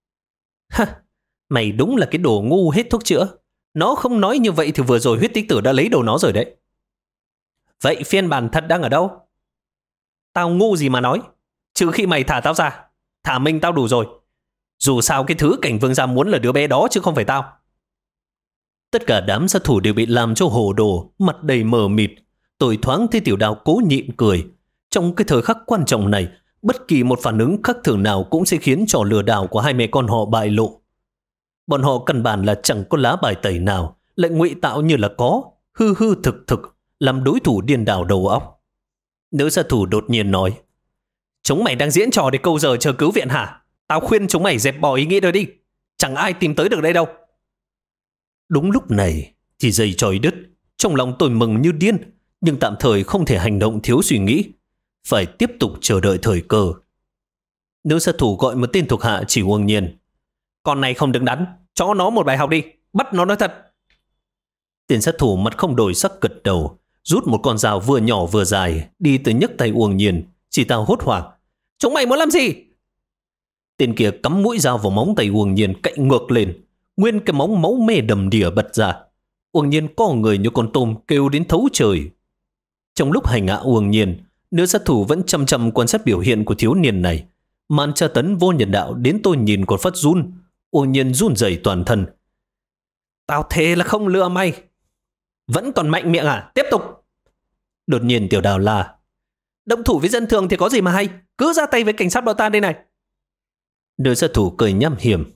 Mày đúng là cái đồ ngu hết thuốc chữa. Nó không nói như vậy thì vừa rồi huyết tích tử đã lấy đầu nó rồi đấy. Vậy phiên bản thật đang ở đâu? Tao ngu gì mà nói. Trừ khi mày thả tao ra. Thả mình tao đủ rồi. Dù sao cái thứ Cảnh Vương gia muốn là đứa bé đó chứ không phải tao. Tất cả đám sát thủ đều bị làm cho hồ đồ, mặt đầy mờ mịt. Tôi thoáng thấy Tiểu Đào cố nhịn cười. Trong cái thời khắc quan trọng này, bất kỳ một phản ứng khác thường nào cũng sẽ khiến trò lừa đảo của hai mẹ con họ bại lộ. Bọn họ căn bản là chẳng có lá bài tẩy nào, lại ngụy tạo như là có, hư hư thực thực, làm đối thủ điên đảo đầu óc. Nữ sát thủ đột nhiên nói. Chúng mày đang diễn trò để câu giờ chờ cứu viện hả? Tao khuyên chúng mày dẹp bỏ ý nghĩ đó đi. Chẳng ai tìm tới được đây đâu. Đúng lúc này thì dây chói đứt. Trong lòng tôi mừng như điên, nhưng tạm thời không thể hành động thiếu suy nghĩ. Phải tiếp tục chờ đợi thời cơ. Nữ sát thủ gọi một tên thuộc hạ chỉ Uông Nhiên. Con này không đứng đắn, cho nó một bài học đi, bắt nó nói thật. Tên sát thủ mặt không đổi sắc gật đầu, rút một con dao vừa nhỏ vừa dài, đi tới nhấc tay Uông Nhiên, chỉ tao hốt hoảng. Chúng mày muốn làm gì? Tên kia cắm mũi dao vào móng tay Uông Nhiên cạnh ngược lên, nguyên cái móng máu me đầm đìa bật ra. Uông Nhiên co người như con tôm kêu đến thấu trời. Trong lúc hành hạ Uông Nhiên, nữ sát thủ vẫn chăm chăm quan sát biểu hiện của thiếu niên này. Màn tra tấn vô nhân đạo đến tôi nhìn còn phát run. Uông Nhiên run rẩy toàn thân. Tao thề là không lừa mày. Vẫn còn mạnh miệng à? Tiếp tục. Đột nhiên Tiểu Đào la. Động thủ với dân thường thì có gì mà hay, cứ ra tay với cảnh sát bọn ta đây này. Nữ sát thủ cười nham hiểm.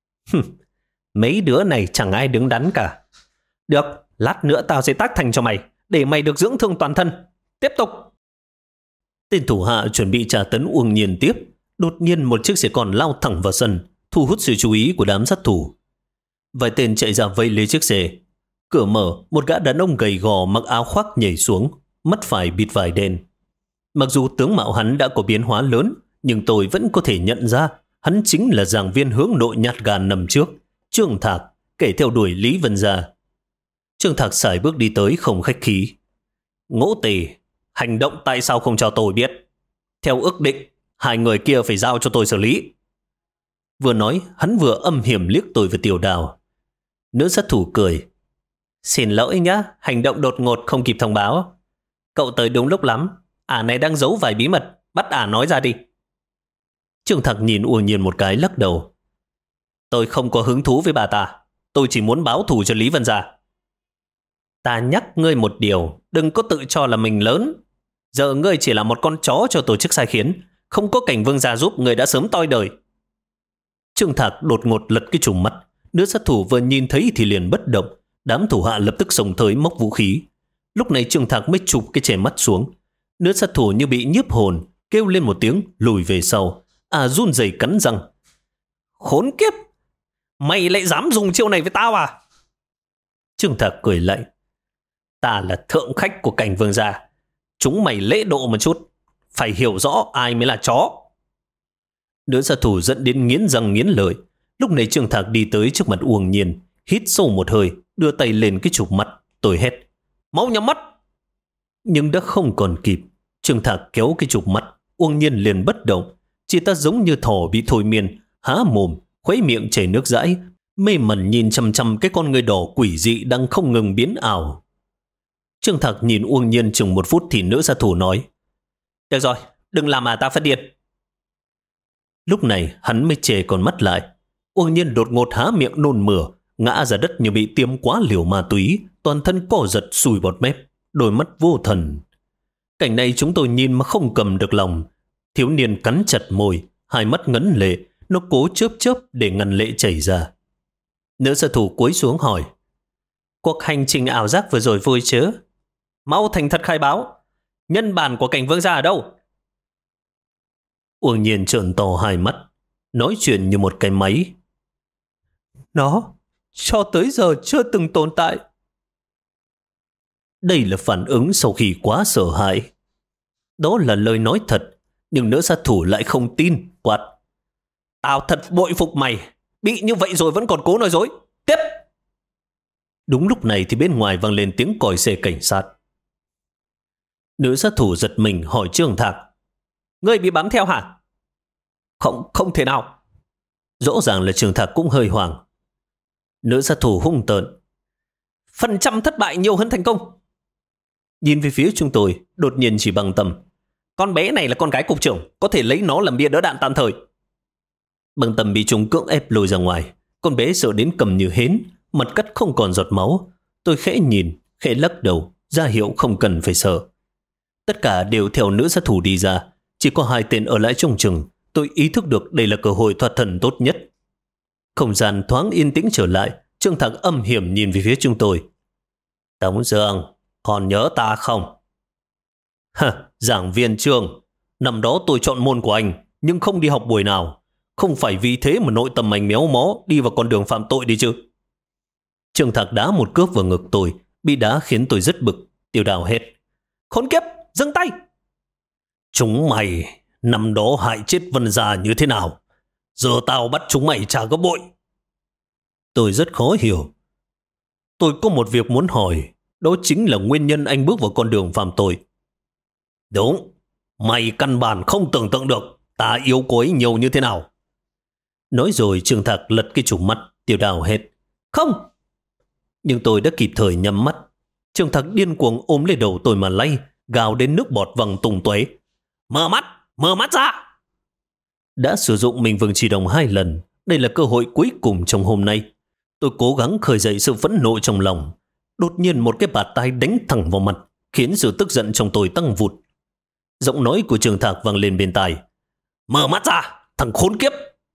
Mấy đứa này chẳng ai đứng đắn cả. Được, lát nữa tao sẽ tác thành cho mày, để mày được dưỡng thương toàn thân. Tiếp tục. Tên thủ hạ chuẩn bị tra tấn Uông Nhiên tiếp. Đột nhiên một chiếc xe con lao thẳng vào sân, thu hút sự chú ý của đám sát thủ. Vài tên chạy ra vây lấy chiếc xe. Cửa mở, một gã đàn ông gầy gò mặc áo khoác nhảy xuống, mắt phải bịt vải đen. Mặc dù tướng mạo hắn đã có biến hóa lớn, nhưng tôi vẫn có thể nhận ra hắn chính là giảng viên hướng nội nhát gan năm trước, Trương Thạc, kẻ theo đuổi Lý Vân Gia. Trương Thạc sải bước đi tới không khách khí. Ngỗ Tề, hành động tại sao không cho tôi biết? Theo ước định, hai người kia phải giao cho tôi xử lý. Vừa nói, hắn vừa âm hiểm liếc tôi và Tiểu Đào. Nữ sát thủ cười. Xin lỗi nhá, hành động đột ngột không kịp thông báo. Cậu tới đúng lúc lắm, ả này đang giấu vài bí mật, bắt ả nói ra đi. Trương Thạc nhìn Uông Nhiên một cái lắc đầu. Tôi không có hứng thú với bà ta, tôi chỉ muốn báo thù cho Lý Vân Gia. Ta nhắc ngươi một điều, đừng có tự cho là mình lớn. Giờ ngươi chỉ là một con chó cho tổ chức sai khiến, không có Cảnh Vương Gia giúp ngươi đã sớm toi đời. Trương Thạc đột ngột lật cái trùm mắt, nữ sát thủ vừa nhìn thấy thì liền bất động. Đám thủ hạ lập tức xông tới móc vũ khí. Lúc này Trương Thạc mới chụp cái che mắt xuống. Nữ sát thủ như bị nhiếp hồn, kêu lên một tiếng lùi về sau. Run rẩy cắn răng. Khốn kiếp! Mày lại dám dùng chiêu này với tao à? Trương Thạc cười lạnh. Ta là thượng khách của Cảnh Vương Gia. Chúng mày lễ độ một chút, phải hiểu rõ ai mới là chó. Nữ sát thủ dẫn đến nghiến răng nghiến lợi. Lúc này Trương Thạc đi tới trước mặt Uông Nhiên, hít sâu một hơi, đưa tay lên cái chụp mắt. Tôi hét, mau nhắm mắt. Nhưng đã không còn kịp. Trương Thạc kéo cái chụp mắt, Uông Nhiên liền bất động. Chị ta giống như thỏ bị thôi miên, há mồm, khuấy miệng chảy nước dãi, mê mẩn nhìn chăm chăm cái con người đỏ quỷ dị đang không ngừng biến ảo. Trương Thạc nhìn Uông Nhiên chừng một phút thì nữ sát thủ nói, được rồi, đừng làm ta phát điên. Lúc này hắn mới chề con mắt lại. Uông Nhiên đột ngột há miệng nôn mửa, ngã ra đất như bị tiêm quá liều ma túy, toàn thân co giật sùi bọt mép, đôi mắt vô thần. Cảnh này chúng tôi nhìn mà không cầm được lòng. Thiếu niên cắn chặt môi, hai mắt ngấn lệ, nó cố chớp chớp để ngăn lệ chảy ra. Nữ sát thủ cúi xuống hỏi, cuộc hành trình ảo giác vừa rồi vui chứ? Mau thành thật khai báo, nhân bản của Cảnh Vương Gia ở đâu? Uông Nhiên trợn to hai mắt, nói chuyện như một cái máy. Nó cho tới giờ chưa từng tồn tại. Đây là phản ứng sau khi quá sợ hãi. Đó là lời nói thật, nhưng nữ sát thủ lại không tin, quát. Tao thật bội phục mày, bị như vậy rồi vẫn còn cố nói dối. Tiếp! Đúng lúc này thì bên ngoài vang lên tiếng còi xe cảnh sát. Nữ sát thủ giật mình hỏi Trương Thạc, ngươi bị bám theo hả? Không thể nào. Rõ ràng là Trương Thạc cũng hơi hoảng. Nữ sát thủ hung tợn, phần trăm thất bại nhiều hơn thành công. Nhìn về phía chúng tôi, đột nhiên chỉ bằng tầm, con bé này là con gái cục trưởng, có thể lấy nó làm bia đỡ đạn tạm thời. Bằng tầm bị chúng cưỡng ép lôi ra ngoài. Con bé sợ đến cầm như hến, mặt cắt không còn giọt máu. Tôi khẽ nhìn, khẽ lắc đầu, ra hiệu không cần phải sợ. Tất cả đều theo nữ sát thủ đi ra, chỉ có hai tên ở lại trong chừng. Tôi ý thức được đây là cơ hội thoát thân tốt nhất. Không gian thoáng yên tĩnh trở lại. Trương Thạc âm hiểm nhìn về phía chúng tôi. Tống Dương, còn nhớ ta không? Giảng viên Trương, năm đó tôi chọn môn của anh, nhưng không đi học buổi nào. Không phải vì thế mà nội tâm anh méo mó đi vào con đường phạm tội đi chứ? Trương Thạc đá một cước vào ngực tôi, bị đá khiến tôi rất bực. Tiểu Đào hét, khốn kiếp, dừng tay! Chúng mày năm đó hại chết Vân Gia như thế nào? Giờ tao bắt chúng mày trả gấp bội. Tôi rất khó hiểu. Tôi có một việc muốn hỏi, đó chính là nguyên nhân anh bước vào con đường phạm tội. Đúng, mày căn bản không tưởng tượng được ta yêu cô ấy nhiều như thế nào. Nói rồi Trương Thạc lật cái trùng mắt. Tiểu Đào hét, không! Nhưng tôi đã kịp thời nhắm mắt. Trương Thạc điên cuồng ôm lấy đầu tôi mà lay, gào đến nước bọt văng tung tóe. Mở mắt ra! Đã sử dụng mình vừng chỉ đồng 2 lần. Đây là cơ hội cuối cùng trong hôm nay. Tôi cố gắng khơi dậy sự phẫn nộ trong lòng. Đột nhiên một cái bạt tai đánh thẳng vào mặt, khiến sự tức giận trong tôi tăng vụt. Giọng nói của Trường Thạc vang lên bên tai. Mở mắt ra, thằng khốn kiếp!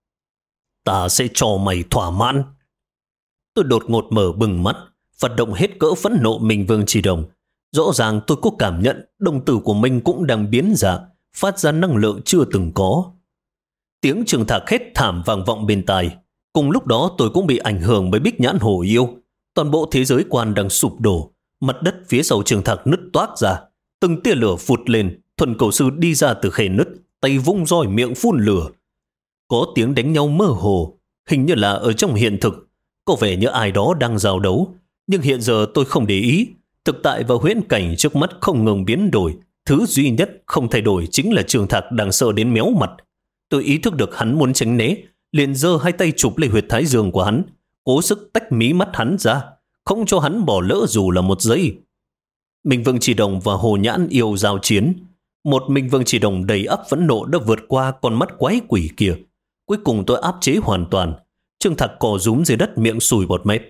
Ta sẽ cho mày thỏa mãn. Tôi đột ngột mở bừng mắt, phát động hết cỡ phẫn nộ Minh Vương Chỉ Đồng. Rõ ràng tôi có cảm nhận đồng tử của mình cũng đang biến dạng, phát ra năng lượng chưa từng có. Tiếng Trường Thạc hét thảm vang vọng bên tai. Cùng lúc đó tôi cũng bị ảnh hưởng bởi bích nhãn hổ yêu. Toàn bộ thế giới quan đang sụp đổ, mặt đất phía sau Trường Thạc nứt toác ra. Từng tia lửa phụt lên, Thuần Cầu Sư đi ra từ khe nứt, tay vung roi miệng phun lửa. Có tiếng đánh nhau mơ hồ, hình như là ở trong hiện thực. Có vẻ như ai đó đang giao đấu, nhưng hiện giờ tôi không để ý. Thực tại và huyễn cảnh trước mắt không ngừng biến đổi. Thứ duy nhất không thay đổi chính là Trường Thạc đang sợ đến méo mặt. Tôi ý thức được hắn muốn tránh né, liền giơ hai tay chụp lấy huyệt thái dương của hắn, cố sức tách mí mắt hắn ra, không cho hắn bỏ lỡ dù là một giây. Minh Vương Chỉ Đồng và Hồ Nhãn yêu giao chiến. Một Minh Vương Chỉ Đồng đầy ắp phẫn nộ đã vượt qua con mắt quái quỷ kia. Cuối cùng tôi áp chế hoàn toàn. Trường Thạc cò rúm dưới đất, miệng sùi bọt mép.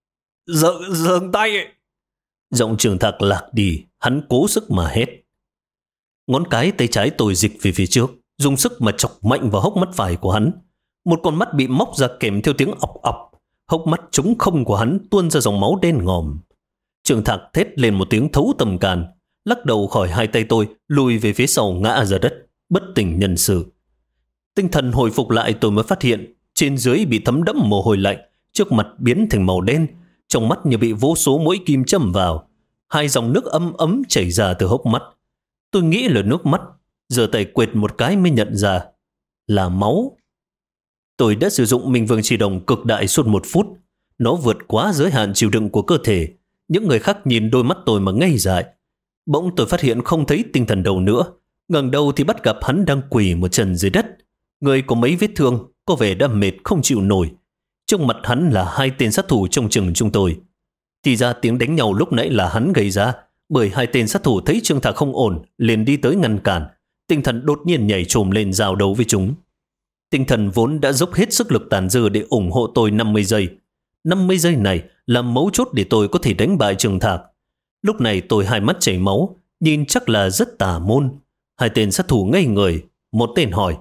Dừng tay! Giọng Trường Thạc lạc đi, hắn cố sức mà hét. Ngón cái tay trái tôi dịch về phía trước, dùng sức mà chọc mạnh vào hốc mắt phải của hắn. Một con mắt bị móc ra kèm theo tiếng ọc ọc. Hốc mắt trống không của hắn tuôn ra dòng máu đen ngòm. Trường Thạc thét lên một tiếng thấu tầm can, lắc đầu khỏi hai tay tôi, lùi về phía sau ngã ra đất, bất tỉnh nhân sự. Tinh thần hồi phục lại, tôi mới phát hiện trên dưới bị thấm đẫm mồ hôi lạnh, trước mặt biến thành màu đen, trong mắt như bị vô số mũi kim châm vào. Hai dòng nước ấm ấm chảy ra từ hốc mắt. Tôi nghĩ là nước mắt, giờ tay quệt một cái mới nhận ra là máu. Tôi đã sử dụng Minh Vương Chỉ Đồng cực đại suốt 1 phút. Nó vượt quá giới hạn chịu đựng của cơ thể. Những người khác nhìn đôi mắt tôi mà ngây dại. Bỗng tôi phát hiện không thấy tinh thần đầu nữa. Ngẩng đầu thì bắt gặp hắn đang quỳ một chân dưới đất. Người có mấy vết thương, có vẻ đã mệt không chịu nổi. Trước mặt hắn là hai tên sát thủ trong chừng chúng tôi. Thì ra tiếng đánh nhau lúc nãy là hắn gây ra, bởi hai tên sát thủ thấy Trường Thạc không ổn, liền đi tới ngăn cản. Tinh thần đột nhiên nhảy trồm lên giao đấu với chúng. Tinh thần vốn đã dốc hết sức lực tàn dư để ủng hộ tôi 50 giây. 50 giây này là mấu chốt để tôi có thể đánh bại Trường Thạc. Lúc này tôi hai mắt chảy máu, nhìn chắc là rất tà môn. Hai tên sát thủ ngây người, một tên hỏi.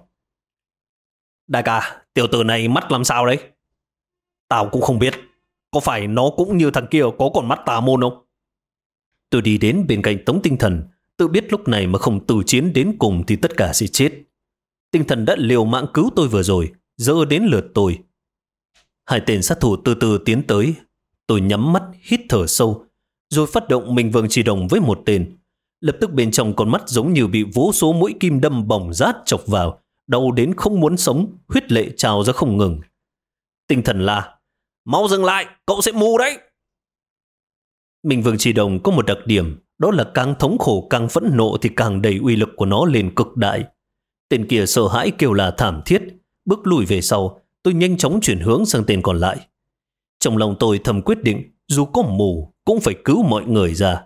Đại ca, tiểu tử này mắt làm sao đấy? Tao cũng không biết. Có phải nó cũng như thằng kia có con mắt tà môn không? Tôi đi đến bên cạnh Tống Tinh Thần, tự biết lúc này mà không từ chiến đến cùng thì tất cả sẽ chết. Tinh thần đã liều mạng cứu tôi vừa rồi, giờ đến lượt tôi. Hai tên sát thủ từ từ tiến tới. Tôi nhắm mắt, hít thở sâu, rồi phát động Minh Vương Chỉ Đồng với một tên. Lập tức bên trong con mắt giống như bị vô số mũi kim đâm bỏng rát chọc vào, đau đến không muốn sống, huyết lệ trào ra không ngừng. Tinh thần la, mau dừng lại, cậu sẽ mù đấy. Minh Vương Chỉ Đồng có một đặc điểm, đó là càng thống khổ càng phẫn nộ thì càng đầy uy lực của nó lên cực đại. Tên kia sợ hãi kêu là thảm thiết, bước lùi về sau. Tôi nhanh chóng chuyển hướng sang tên còn lại. Trong lòng tôi thầm quyết định, dù có mù cũng phải cứu mọi người ra.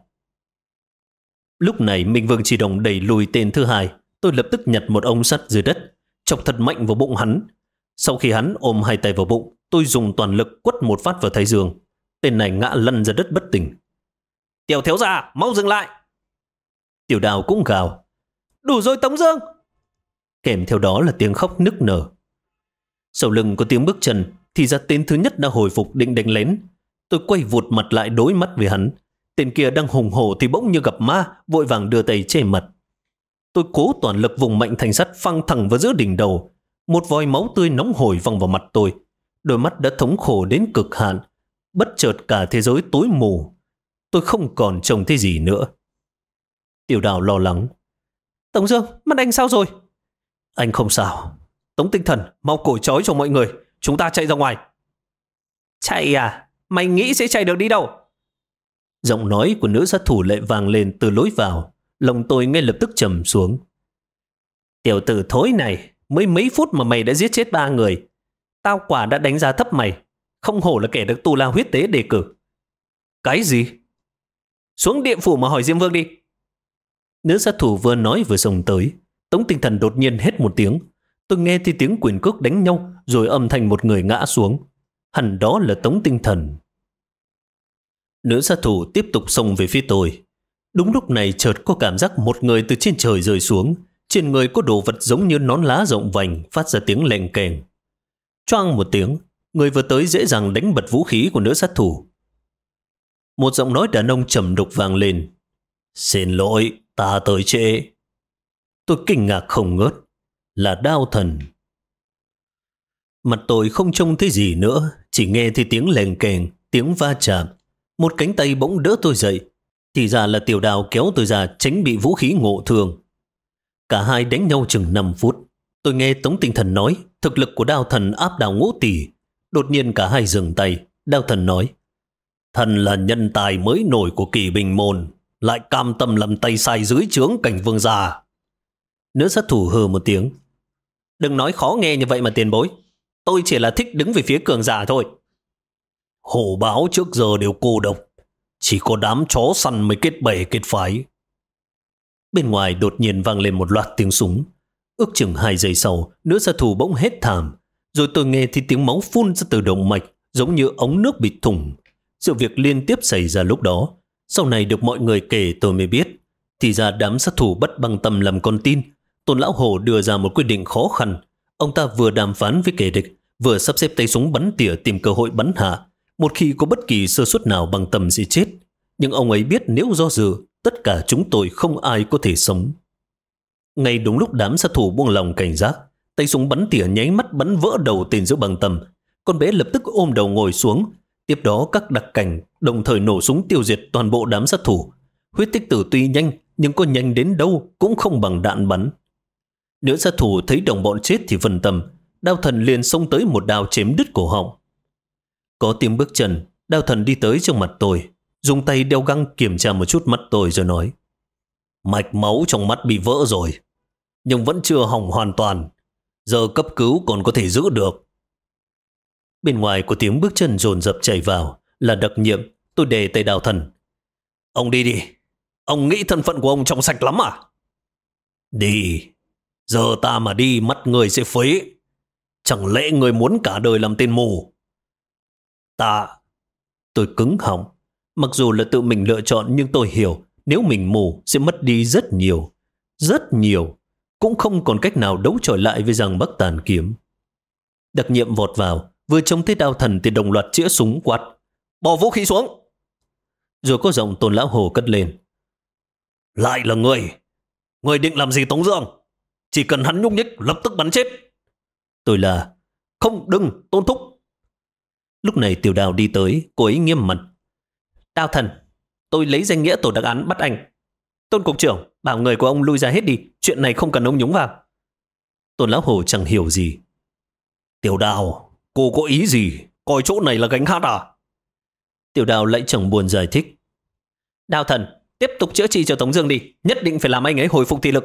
Lúc này Minh Vương Chỉ Đồng đẩy lùi tên thứ hai. Tôi lập tức nhặt một ống sắt dưới đất, chọc thật mạnh vào bụng hắn. Sau khi hắn ôm hai tay vào bụng, tôi dùng toàn lực quất một phát vào thái dương. Tên này ngã lăn ra đất bất tỉnh. Tiểu thiếu gia, mau dừng lại! Tiểu Đào cũng gào. Đủ rồi Tống Dương! Kèm theo đó là tiếng khóc nức nở. Sau lưng có tiếng bước chân, thì ra tên thứ nhất đã hồi phục định đánh lén. Tôi quay vụt mặt lại đối mắt với hắn. Tên kia đang hùng hổ thì bỗng như gặp ma, vội vàng đưa tay che mặt. Tôi cố toàn lực vùng mạnh thanh sắt phăng thẳng vào giữa đỉnh đầu. Một vòi máu tươi nóng hổi văng vào mặt tôi. Đôi mắt đã thống khổ đến cực hạn. Bất chợt cả thế giới tối mù. Tôi không còn trông thấy gì nữa. Tiểu Đào lo lắng. Tống Dương, mắt anh sao rồi? Anh không sao. Tống Tinh Thần, mau cổi trói cho mọi người. Chúng ta chạy ra ngoài. Chạy à? Mày nghĩ sẽ chạy được đi đâu? Giọng nói của nữ sát thủ lại vang lên từ lối vào. Lòng tôi ngay lập tức trầm xuống. Tiểu tử thối này, mới mấy phút mà mày đã giết chết 3 người. Tao quả đã đánh giá thấp mày. Không hổ là kẻ được Tu La huyết tế đề cử. Cái gì? Xuống địa phủ mà hỏi Diêm Vương đi. Nữ sát thủ vừa nói vừa xông tới. Tống Tinh Thần đột nhiên hét một tiếng. Tôi nghe thì tiếng quyền cước đánh nhau, rồi âm thanh một người ngã xuống. Hẳn đó là Tống Tinh Thần. Nữ sát thủ tiếp tục xông về phía tôi. Đúng lúc này chợt có cảm giác một người từ trên trời rơi xuống. Trên người có đồ vật giống như nón lá rộng vành phát ra tiếng leng keng. Choang một tiếng, người vừa tới dễ dàng đánh bật vũ khí của nữ sát thủ. Một giọng nói đàn ông trầm đục vang lên. Xin lỗi, ta tới trễ. Tôi kinh ngạc không ngớt. Là Đao Thần. Mặt tôi không trông thấy gì nữa, chỉ nghe thấy tiếng leng keng, tiếng va chạm. Một cánh tay bỗng đỡ tôi dậy. Thì ra là Tiểu Đào kéo tôi ra tránh bị vũ khí ngộ thương. Cả hai đánh nhau chừng 5 phút. Tôi nghe Tống Tinh Thần nói thực lực của Đao Thần áp đảo Ngũ Tỷ. Đột nhiên cả hai dừng tay. Đao Thần nói: thần là nhân tài mới nổi của Kỳ Bình môn, lại cam tâm làm tay sai dưới trướng Cảnh Vương gia. Nữ sát thủ hừ một tiếng: đừng nói khó nghe như vậy mà tiền bối. Tôi chỉ là thích đứng về phía cường giả thôi. Hổ báo trước giờ đều cô độc, chỉ có đám chó săn mới kết bè kết phái. Bên ngoài đột nhiên vang lên một loạt tiếng súng. Ước chừng 2 giây sau, nữ sát thủ bỗng hét thảm. Rồi tôi nghe thấy tiếng máu phun ra từ động mạch, giống như ống nước bị thủng. Sự việc liên tiếp xảy ra lúc đó. Sau này được mọi người kể tôi mới biết. Thì ra đám sát thủ bất băng tâm làm con tin. Tôn Lão Hổ đưa ra một quyết định khó khăn. Ông ta vừa đàm phán với kẻ địch, vừa sắp xếp tay súng bắn tỉa tìm cơ hội bắn hạ. Một khi có bất kỳ sơ suất nào bằng tâm sẽ chết. Nhưng ông ấy biết nếu do dự, tất cả chúng tôi không ai có thể sống. Ngay đúng lúc đám sát thủ buông lòng cảnh giác, tay súng bắn tỉa nháy mắt bắn vỡ đầu tên giữa bằng tầm. Con bé lập tức ôm đầu ngồi xuống. Tiếp đó các đặc cảnh đồng thời nổ súng tiêu diệt toàn bộ đám sát thủ. Huyết tích tử tuy nhanh, nhưng có nhanh đến đâu cũng không bằng đạn bắn. Nữ sát thủ thấy đồng bọn chết thì phân tâm. Đao Thần liền xông tới một đao chém đứt cổ họng. Có tiếng bước chân, Đao Thần đi tới trước mặt tôi, dùng tay đeo găng kiểm tra một chút mắt tôi rồi nói: mạch máu trong mắt bị vỡ rồi, nhưng vẫn chưa hỏng hoàn toàn. Giờ cấp cứu còn có thể giữ được. Bên ngoài có tiếng bước chân dồn dập chạy vào. Là Đặc Nhiệm. Tôi đè tay Đao Thần: ông đi đi. Ông nghĩ thân phận của ông trong sạch lắm à? Đi. Giờ ta mà đi mắt người sẽ phế. Chẳng lẽ người muốn cả đời làm tên mù? Tôi cứng họng. Mặc dù là tự mình lựa chọn, nhưng tôi hiểu nếu mình mù sẽ mất đi rất nhiều. Rất nhiều. Cũng không còn cách nào đấu chọi lại với Giang Bắc Tàn Kiếm. Đặc Nhiệm vọt vào, vừa trông thấy Đao Thần thì đồng loạt chĩa súng quát: bỏ vũ khí xuống. Rồi có giọng Tôn Lão Hồ cất lên: lại là người. Người định làm gì Tống Dương? Chỉ cần hắn nhúc nhích lập tức bắn chết. Tôi là: không, đừng, Tôn thúc. Lúc này Tiểu Đào đi tới, cô ấy nghiêm mặt: Đao Thần, tôi lấy danh nghĩa tổ đặc án bắt anh. Tôn cục trưởng, bảo người của ông lui ra hết đi, chuyện này không cần ông nhúng vào. Tôn Lão Hồ chẳng hiểu gì: Tiểu Đào, cô có ý gì? Coi chỗ này là gánh hát à? Tiểu Đào lại chẳng buồn giải thích: Đao Thần, tiếp tục chữa trị cho Tống Dương đi, nhất định phải làm anh ấy hồi phục thị lực.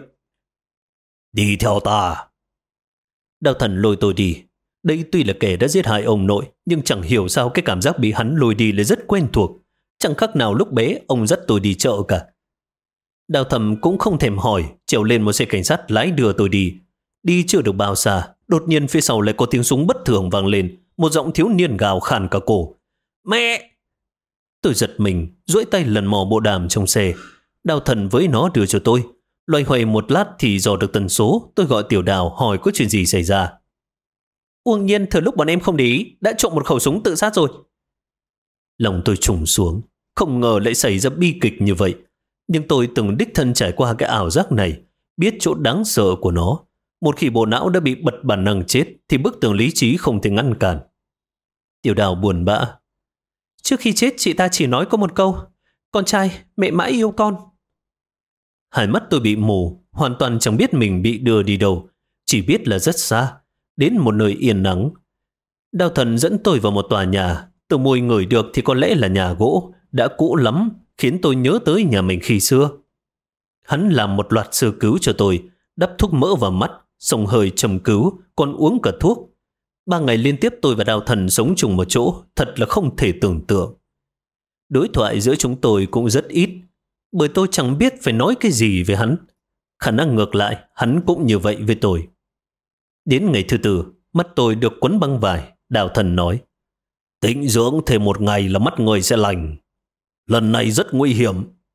Đi theo ta. Đao Thần lôi tôi đi. Đây tuy là kẻ đã giết hại ông nội, nhưng chẳng hiểu sao cái cảm giác bị hắn lôi đi là rất quen thuộc. Chẳng khác nào lúc bé ông dắt tôi đi chợ cả. Đào Thầm cũng không thèm hỏi, trèo lên một xe cảnh sát lái đưa tôi đi. Đi chưa được bao xa, đột nhiên phía sau lại có tiếng súng bất thường vang lên. Một giọng thiếu niên gào khàn cả cổ: mẹ! Tôi giật mình, duỗi tay lần mò bộ đàm trong xe. Đào Thần với nó đưa cho tôi. Loay hoay một lát thì dò được tần số. Tôi gọi Tiểu Đào hỏi có chuyện gì xảy ra. Uông Nhiên thời lúc bọn em không để ý đã trộm một khẩu súng tự sát rồi. Lòng tôi trùng xuống, không ngờ lại xảy ra bi kịch như vậy. Nhưng tôi từng đích thân trải qua cái ảo giác này, biết chỗ đáng sợ của nó. Một khi bộ não đã bị bật bản năng chết thì bức tường lý trí không thể ngăn cản. Tiểu Đào buồn bã: trước khi chết chị ta chỉ nói có một câu: con trai, mẹ mãi yêu con. Hai mắt tôi bị mù, hoàn toàn chẳng biết mình bị đưa đi đâu, chỉ biết là rất xa, đến một nơi yên nắng. Đao Thần dẫn tôi vào một tòa nhà, từ mùi ngửi được thì có lẽ là nhà gỗ, đã cũ lắm, khiến tôi nhớ tới nhà mình khi xưa. Hắn làm một loạt sơ cứu cho tôi, đắp thuốc mỡ vào mắt, xông hơi châm cứu, còn uống cả thuốc. 3 ngày liên tiếp tôi và Đao Thần sống chung một chỗ, thật là không thể tưởng tượng. Đối thoại giữa chúng tôi cũng rất ít, bởi tôi chẳng biết phải nói cái gì với hắn. Khả năng ngược lại, hắn cũng như vậy với tôi. Đến ngày thứ 4, mắt tôi được quấn băng vải. Đao Thần nói: tĩnh dưỡng thêm 1 ngày là mắt người sẽ lành. Lần này rất nguy hiểm.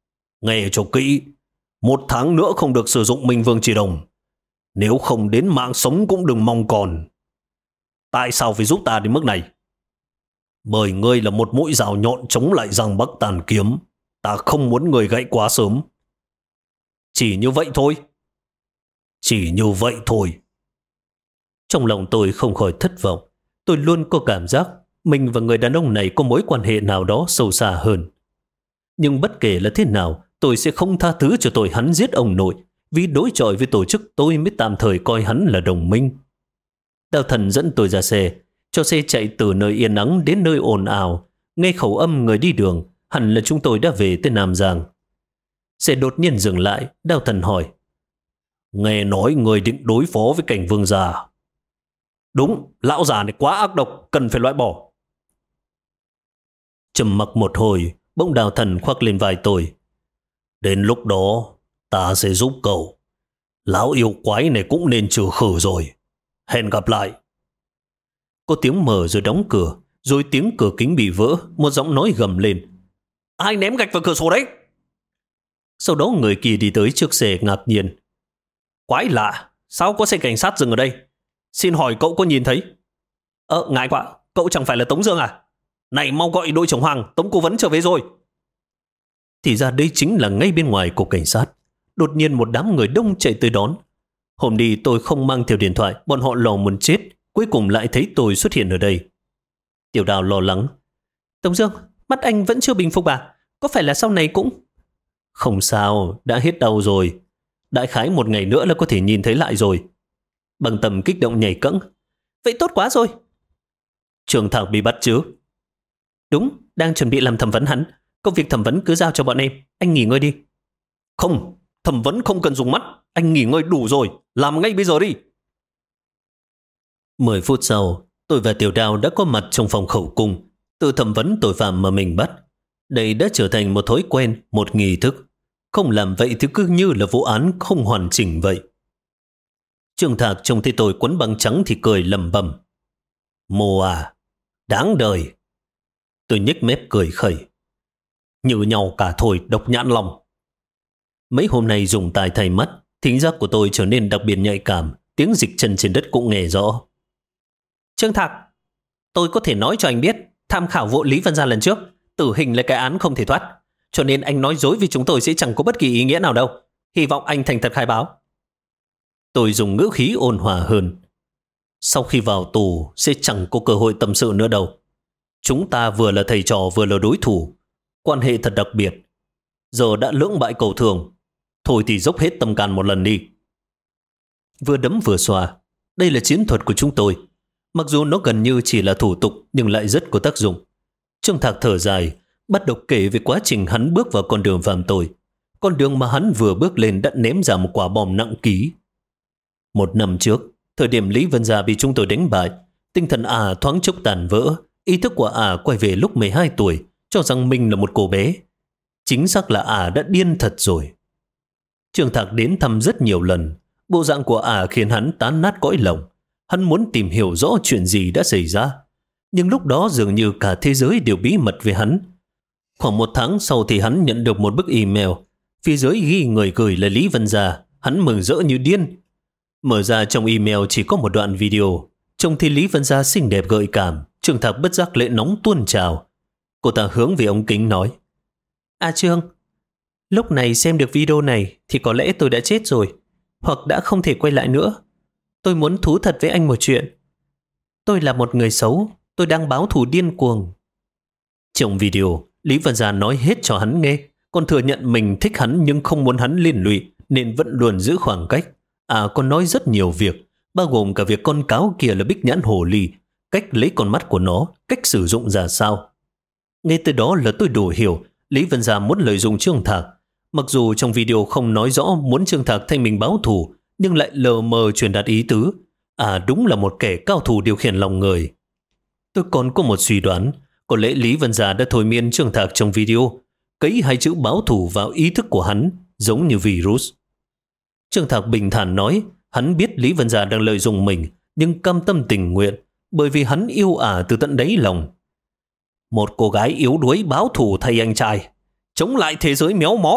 Nghe cho kỹ, 1 tháng nữa không được sử dụng Minh Vương Chỉ Đồng. Nếu không đến mạng sống cũng đừng mong còn. Tại sao phải giúp ta đến mức này? Bởi ngươi là một mũi rào nhọn chống lại Giang Bắc Tàn Kiếm. Ta không muốn ngươi gãy quá sớm. Chỉ như vậy thôi. Chỉ như vậy thôi. Trong lòng tôi không khỏi thất vọng. Tôi luôn có cảm giác mình và người đàn ông này có mối quan hệ nào đó sâu xa hơn. Nhưng bất kể là thế nào, tôi sẽ không tha thứ cho tội hắn giết ông nội, vì đối chọi với tổ chức tôi mới tạm thời coi hắn là đồng minh. Đao Thần dẫn tôi ra xe, cho xe chạy từ nơi yên ắng đến nơi ồn ào. Nghe khẩu âm người đi đường, hẳn là chúng tôi đã về tới Nam Giang. Xe đột nhiên dừng lại, Đao Thần hỏi: Nghe nói người định đối phó với Cảnh Vương già. Đúng, lão già này quá ác độc, cần phải loại bỏ. Trầm mặc một hồi, bỗng Đao Thần khoác lên vai tôi: Đến lúc đó, ta sẽ giúp cậu. Lão yêu quái này cũng nên trừ khử rồi. Hẹn gặp lại. Có tiếng mở rồi đóng cửa, rồi tiếng cửa kính bị vỡ, một giọng nói gầm lên: Ai ném gạch vào cửa sổ đấy? Sau đó người kia đi tới trước xe ngạc nhiên: Quái lạ, sao có xe cảnh sát dừng ở đây? Xin hỏi cậu có nhìn thấy? Ngại quá, cậu chẳng phải là Tống Dương à? Này, mau gọi đội trưởng Hoàng, Tống cố vấn trở về rồi. Thì ra đây chính là ngay bên ngoài cục cảnh sát. Đột nhiên một đám người đông chạy tới đón. Hôm đi tôi không mang theo điện thoại, bọn họ lo muốn chết, cuối cùng lại thấy tôi xuất hiện ở đây. Tiểu Đào lo lắng: Tống Dương, mắt anh vẫn chưa bình phục à? Có phải là sau này cũng... Không sao, đã hết đau rồi. Đại khái 1 ngày nữa là có thể nhìn thấy lại rồi. Bằng Tầm kích động nhảy cẫng: Vậy tốt quá rồi. Trường Thạc bị bắt chứ? Đúng, đang chuẩn bị làm thẩm vấn hắn. Công việc thẩm vấn cứ giao cho bọn em, anh nghỉ ngơi đi. Không, thẩm vấn không cần dùng mắt. Anh nghỉ ngơi đủ rồi, làm ngay bây giờ đi. 10 phút sau, tôi và Tiểu Đào đã có mặt trong phòng khẩu cung, tự thẩm vấn tội phạm mà mình bắt. Đây đã trở thành một thói quen, một nghi thức. Không làm vậy thì cứ như là vụ án không hoàn chỉnh vậy. Trường Thạc trông thấy tôi quấn băng trắng thì cười lầm bầm: Mồ à, đáng đời. Tôi nhếch mép cười khẩy: Như nhau cả thôi, độc nhãn lòng. Mấy hôm nay dùng tài thay mắt, thính giác của tôi trở nên đặc biệt nhạy cảm, tiếng dịch chân trên đất cũng nghe rõ. Trương Thạc, tôi có thể nói cho anh biết, tham khảo vụ Lý Vân Gia lần trước, tử hình là cái án không thể thoát, cho nên anh nói dối với chúng tôi sẽ chẳng có bất kỳ ý nghĩa nào đâu. Hy vọng anh thành thật khai báo. Tôi dùng ngữ khí ôn hòa hơn: Sau khi vào tù sẽ chẳng có cơ hội tâm sự nữa đâu. Chúng ta vừa là thầy trò vừa là đối thủ, quan hệ thật đặc biệt. Giờ đã lưỡng bại cầu thường, thôi thì dốc hết tâm can một lần đi. Vừa đấm vừa xoa, đây là chiến thuật của chúng tôi. Mặc dù nó gần như chỉ là thủ tục nhưng lại rất có tác dụng. Trương Thạc thở dài, bắt đầu kể về quá trình hắn bước vào con đường phạm tội. Con đường mà hắn vừa bước lên đã ném ra một quả bom nặng ký. 1 năm trước, thời điểm Lý Vân Gia bị chúng tôi đánh bại, tinh thần ả thoáng chốc tàn vỡ. Ý thức của ả quay về lúc 12 tuổi, cho rằng mình là một cô bé. Chính xác là ả đã điên thật rồi. Trương Thạc đến thăm rất nhiều lần. Bộ dạng của ả khiến hắn tán nát cõi lòng. Hắn muốn tìm hiểu rõ chuyện gì đã xảy ra. Nhưng lúc đó dường như cả thế giới đều bí mật về hắn. Khoảng 1 tháng sau thì hắn nhận được một bức email. Phía dưới ghi người gửi là Lý Vân Gia. Hắn mừng rỡ như điên. Mở ra trong email chỉ có một đoạn video. Trông thấy Lý Vân Gia xinh đẹp gợi cảm. Trương Thạc bất giác lệ nóng tuôn trào. Cô ta hướng về ống kính nói: Trương, lúc này xem được video này thì có lẽ tôi đã chết rồi, hoặc đã không thể quay lại nữa. Tôi muốn thú thật với anh một chuyện. Tôi là một người xấu, tôi đang báo thù điên cuồng. Trong video, Lý Vân Gia nói hết cho hắn nghe, còn thừa nhận mình thích hắn nhưng không muốn hắn liên lụy nên vẫn luôn giữ khoảng cách. Còn nói rất nhiều việc, bao gồm cả việc con cáo kia là bích nhãn hồ ly, cách lấy con mắt của nó, cách sử dụng ra sao. Ngay từ đó là tôi đủ hiểu Lý Vân Gia muốn lợi dụng Trương Thạc. Mặc dù trong video không nói rõ muốn Trương Thạc thay mình báo thù, nhưng lại lờ mờ truyền đạt ý tứ. Đúng là một kẻ cao thủ điều khiển lòng người. Tôi còn có một suy đoán, có lẽ Lý Vân Gia đã thôi miên Trương Thạc trong video, cấy 2 chữ báo thù vào ý thức của hắn, giống như virus. Trương Thạc bình thản nói, hắn biết Lý Vân Gia đang lợi dụng mình, nhưng cam tâm tình nguyện, bởi vì hắn yêu từ tận đáy lòng. Một cô gái yếu đuối báo thù thay anh trai, chống lại thế giới méo mó,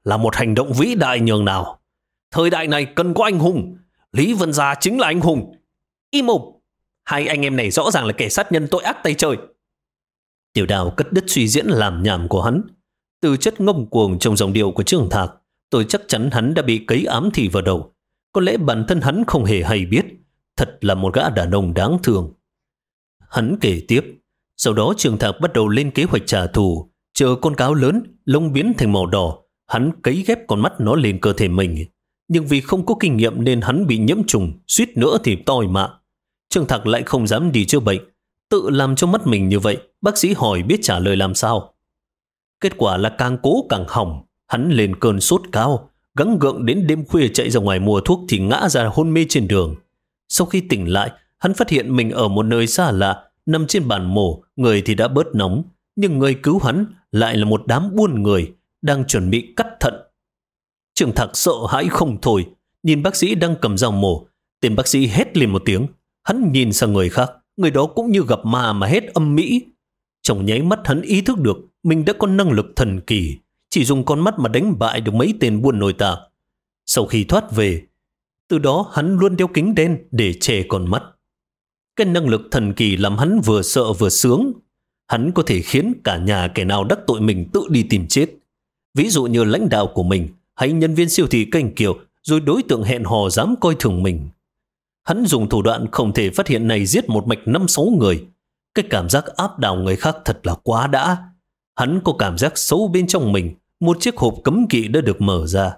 là một hành động vĩ đại nhường nào. Thời đại này cần có anh hùng. Lý Vân Gia chính là anh hùng. Im mồm! Hai anh em này rõ ràng là kẻ sát nhân tội ác tày trời. Tiểu Đào cất đứt suy diễn làm nhảm của hắn. Từ chất ngông cuồng trong dòng điệu của Trương Thạc, tôi chắc chắn hắn đã bị cấy ám thị vào đầu. Có lẽ bản thân hắn không hề hay biết. Thật là một gã đàn ông đáng thương. Hắn kể tiếp. Sau đó Trương Thạc bắt đầu lên kế hoạch trả thù. Chờ con cáo lớn, lông biến thành màu đỏ, hắn cấy ghép con mắt nó lên cơ thể mình. Nhưng vì không có kinh nghiệm nên hắn bị nhiễm trùng, suýt nữa thì toi mạng. Trương Thạc lại không dám đi chữa bệnh. Tự làm cho mắt mình như vậy, bác sĩ hỏi biết trả lời làm sao. Kết quả là càng cố càng hỏng. Hắn lên cơn sốt cao, gắng gượng đến đêm khuya chạy ra ngoài mua thuốc thì ngã ra hôn mê trên đường. Sau khi tỉnh lại, hắn phát hiện mình ở một nơi xa lạ, nằm trên bàn mổ, người thì đã bớt nóng, nhưng người cứu hắn lại là một đám buôn người đang chuẩn bị cắt thận. Trương Thạc sợ hãi không thôi, nhìn bác sĩ đang cầm dao mổ. Tên bác sĩ hét lên một tiếng, hắn nhìn sang người khác, người đó cũng như gặp ma mà hét âm mỹ. Trong nháy mắt hắn ý thức được mình đã có năng lực thần kỳ, chỉ dùng con mắt mà đánh bại được mấy tên buôn nội tạng. Sau khi thoát về, từ đó hắn luôn đeo kính đen để che con mắt. Cái năng lực thần kỳ làm hắn vừa sợ vừa sướng. Hắn có thể khiến cả nhà kẻ nào đắc tội mình tự đi tìm chết. Ví dụ như lãnh đạo của mình hay nhân viên siêu thị Kênh Kiều, rồi đối tượng hẹn hò dám coi thường mình. Hắn dùng thủ đoạn không thể phát hiện này giết một mạch 5-6 người. Cái cảm giác áp đảo người khác thật là quá đã. Hắn có cảm giác xấu bên trong mình, một chiếc hộp cấm kỵ đã được mở ra.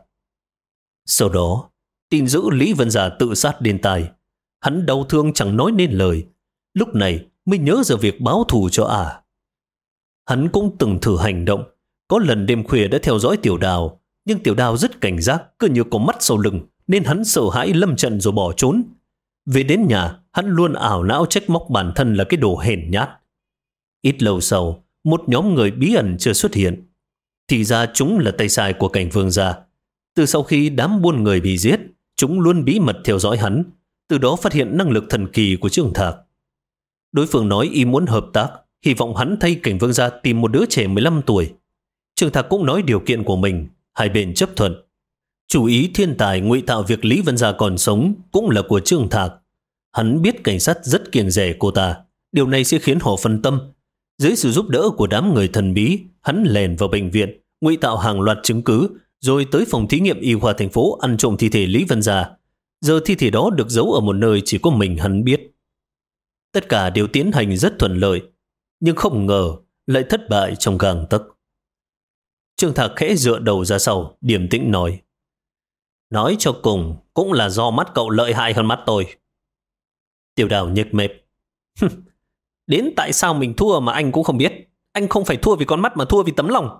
Sau đó, tin dữ Lý Vân Gia tự sát đến tai. Hắn đau thương chẳng nói nên lời. Lúc này mới nhớ ra việc báo thù cho ả. Hắn cũng từng thử hành động. Có lần đêm khuya đã theo dõi Tiểu Đào, nhưng Tiểu Đào rất cảnh giác, cứ như có mắt sau lưng, nên hắn sợ hãi lâm trận rồi bỏ trốn. Về đến nhà, hắn luôn ảo não trách móc bản thân là cái đồ hèn nhát. Ít lâu sau, một nhóm người bí ẩn chưa xuất hiện. Thì ra chúng là tay sai của Cảnh Vương gia. Từ sau khi đám buôn người bị giết, chúng luôn bí mật theo dõi hắn, từ đó phát hiện năng lực thần kỳ của Trương Thạc. Đối phương nói y muốn hợp tác, hy vọng hắn thay Cảnh Vương gia tìm một đứa trẻ 15 tuổi. Trương Thạc cũng nói điều kiện của mình, hai bên chấp thuận. Chủ ý thiên tài ngụy tạo việc Lý Vân Gia còn sống cũng là của Trương Thạc. Hắn biết cảnh sát rất kiêng dè cô ta, điều này sẽ khiến họ phân tâm. Dưới sự giúp đỡ của đám người thần bí, hắn lèn vào bệnh viện, ngụy tạo hàng loạt chứng cứ, rồi tới phòng thí nghiệm y khoa thành phố ăn trộm thi thể Lý Vân Gia. Giờ thi thể đó được giấu ở một nơi chỉ có mình hắn biết. Tất cả đều tiến hành rất thuận lợi, nhưng không ngờ lại thất bại trong gang tấc. Trương Thạc khẽ dựa đầu ra sau, điềm tĩnh nói: nói cho cùng cũng là do mắt cậu lợi hại hơn mắt tôi. Tiểu Đào nhếch mép: đến tại sao mình thua mà anh cũng không biết. Anh không phải thua vì con mắt mà thua vì tấm lòng.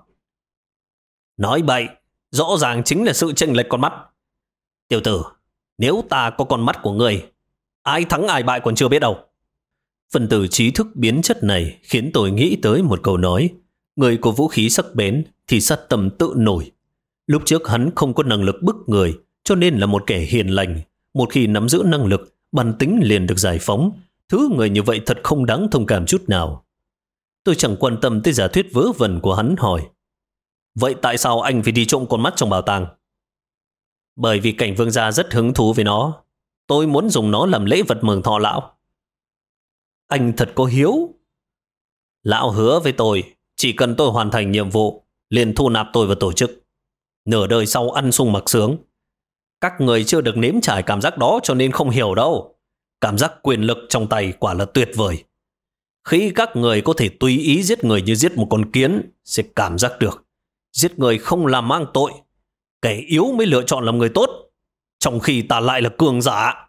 Nói bậy, rõ ràng chính là sự chênh lệch con mắt. Tiểu tử, nếu ta có con mắt của người, ai thắng ai bại còn chưa biết đâu. Phần tử trí thức biến chất này khiến tôi nghĩ tới một câu nói: người có vũ khí sắc bén thì sát tâm tự nổi. Lúc trước hắn không có năng lực bức người, cho nên là một kẻ hiền lành. Một khi nắm giữ năng lực, bản tính liền được giải phóng. Thứ người như vậy thật không đáng thông cảm chút nào. Tôi chẳng quan tâm tới giả thuyết vớ vẩn của hắn, hỏi: vậy tại sao anh phải đi trộm con mắt trong bảo tàng? Bởi vì Cảnh Vương gia rất hứng thú với nó. Tôi muốn dùng nó làm lễ vật mừng thọ lão. Anh thật có hiếu. Lão hứa với tôi, chỉ cần tôi hoàn thành nhiệm vụ, liền thu nạp tôi vào tổ chức. Nửa đời sau ăn sung mặc sướng. Các người chưa được nếm trải cảm giác đó cho nên không hiểu đâu. Cảm giác quyền lực trong tay quả là tuyệt vời. Khi các người có thể tùy ý giết người như giết một con kiến, sẽ cảm giác được giết người không làm mang tội. Kẻ yếu mới lựa chọn làm người tốt, trong khi ta lại là cường giả.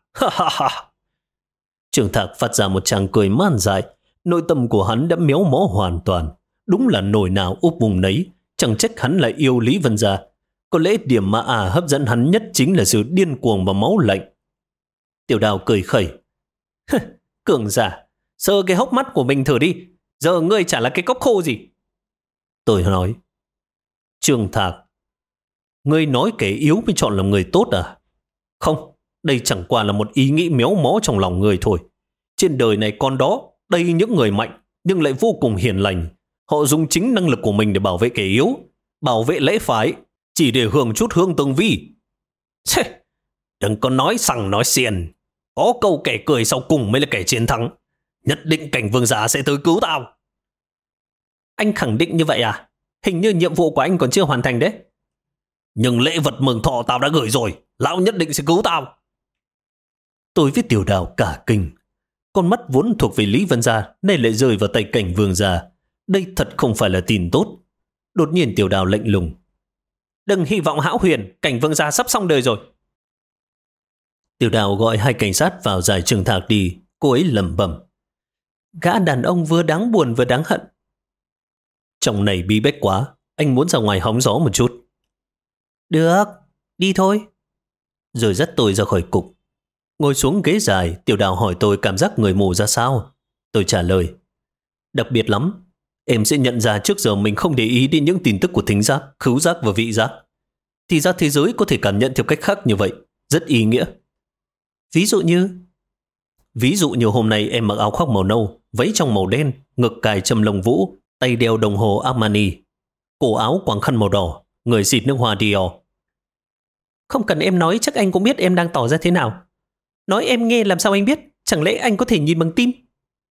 Trương Thạc phát ra một tràng cười man dại. Nội tâm của hắn đã méo mó hoàn toàn. Đúng là nồi nào úp vùng nấy. Chẳng trách hắn lại yêu Lý Vân Gia. Có lẽ điểm mà hấp dẫn hắn nhất chính là sự điên cuồng và máu lạnh. Tiểu Đào cười khẩy: cường giả, sờ cái hốc mắt của mình thử đi. Giờ ngươi chả là cái cốc khô gì. Tôi nói: Trương Thạc, ngươi nói kẻ yếu mới chọn làm người tốt à? Không, đây chẳng qua là một ý nghĩ méo mó trong lòng người thôi. Trên đời này con đó đầy những người mạnh nhưng lại vô cùng hiền lành. Họ dùng chính năng lực của mình để bảo vệ kẻ yếu, bảo vệ lẽ phái. chỉ để hưởng chút hương tường vi. Chê, đừng có nói sằng nói xiền. Có câu kẻ cười sau cùng mới là kẻ chiến thắng. Nhất định cảnh vương gia sẽ tới cứu tao. Anh khẳng định như vậy à? Hình như nhiệm vụ của anh còn chưa hoàn thành đấy. Nhưng lễ vật mừng thọ tao đã gửi rồi. Lão nhất định sẽ cứu tao. Tôi với Tiểu Đào cả kinh. Con mắt vốn thuộc về Lý Vân Gia nay lại rơi vào tay cảnh vương gia. Đây thật không phải là tin tốt. Đột nhiên Tiểu Đào lạnh lùng. Đừng hy vọng hão huyền, cảnh vương gia sắp xong đời rồi. Tiểu Đào gọi 2 cảnh sát vào giải trừng thạc đi. Cô ấy lẩm bẩm. Gã đàn ông vừa đáng buồn vừa đáng hận. Trong này bí bách quá, anh muốn ra ngoài hóng gió một chút. Được, đi thôi. Rồi dắt tôi ra khỏi cục. Ngồi xuống ghế dài, Tiểu Đào hỏi tôi cảm giác người mù ra sao. Tôi trả lời. Đặc biệt lắm. Em sẽ nhận ra trước giờ mình không để ý đến những tin tức của thính giác, khứu giác và vị giác. Thì ra thế giới có thể cảm nhận theo cách khác như vậy. Rất ý nghĩa. Ví dụ như hôm nay em mặc áo khoác màu nâu, váy trong màu đen, ngực cài châm lông vũ, tay đeo đồng hồ Armani, cổ áo quàng khăn màu đỏ, người xịt nước hoa Dior. Không cần em nói, chắc anh cũng biết em đang tỏ ra thế nào. Nói em nghe làm sao anh biết? Chẳng lẽ anh có thể nhìn bằng tim?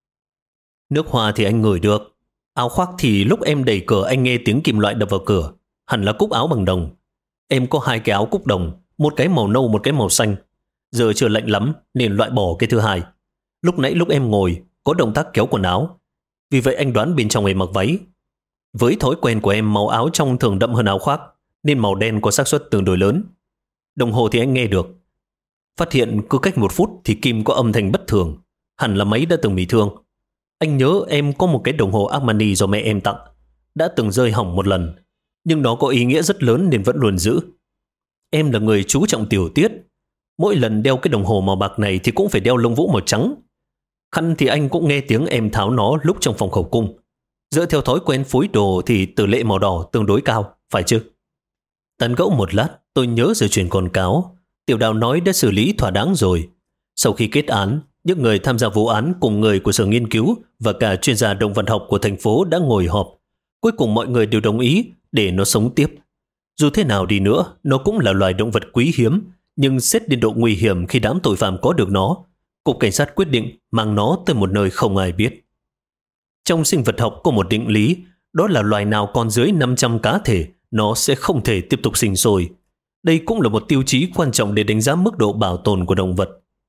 Nước hoa thì anh ngửi được. Áo khoác thì lúc em đẩy cửa anh nghe tiếng kim loại đập vào cửa. Hẳn là cúc áo bằng đồng. Em có 2 cái áo cúc đồng, một cái màu nâu, một cái màu xanh. Giờ chưa lạnh lắm nên loại bỏ cái thứ hai. Lúc nãy lúc em ngồi có động tác kéo quần áo, vì vậy anh đoán bên trong em mặc váy. Với thói quen của em màu áo trong thường đậm hơn áo khoác, nên màu đen có xác suất tương đối lớn. Đồng hồ thì anh nghe được. Phát hiện cứ cách 1 phút thì kim có âm thanh bất thường. Hẳn là máy đã từng bị thương. Anh nhớ em có một cái đồng hồ Armani do mẹ em tặng. Đã từng rơi hỏng một lần, nhưng nó có ý nghĩa rất lớn nên vẫn luôn giữ. Em là người chú trọng tiểu tiết. Mỗi lần đeo cái đồng hồ màu bạc này thì cũng phải đeo lông vũ màu trắng. Khăn thì anh cũng nghe tiếng em tháo nó lúc trong phòng khẩu cung. Dựa theo thói quen phối đồ thì tỷ lệ màu đỏ tương đối cao, phải chứ? Tán gẫu một lát, tôi nhớ rồi chuyển quảng cáo. Tiểu Đào nói đã xử lý thỏa đáng rồi. Sau khi kết án, những người tham gia vụ án cùng người của sở nghiên cứu và cả chuyên gia động vật học của thành phố đã ngồi họp. Cuối cùng mọi người đều đồng ý để nó sống tiếp. Dù thế nào đi nữa, nó cũng là loài động vật quý hiếm, nhưng xét đến độ nguy hiểm khi đám tội phạm có được nó, Cục Cảnh sát quyết định mang nó tới một nơi không ai biết. Trong sinh vật học có một định lý, đó là loài nào còn dưới 500 cá thể, nó sẽ không thể tiếp tục sinh sôi. Đây cũng là một tiêu chí quan trọng để đánh giá mức độ bảo tồn của động vật.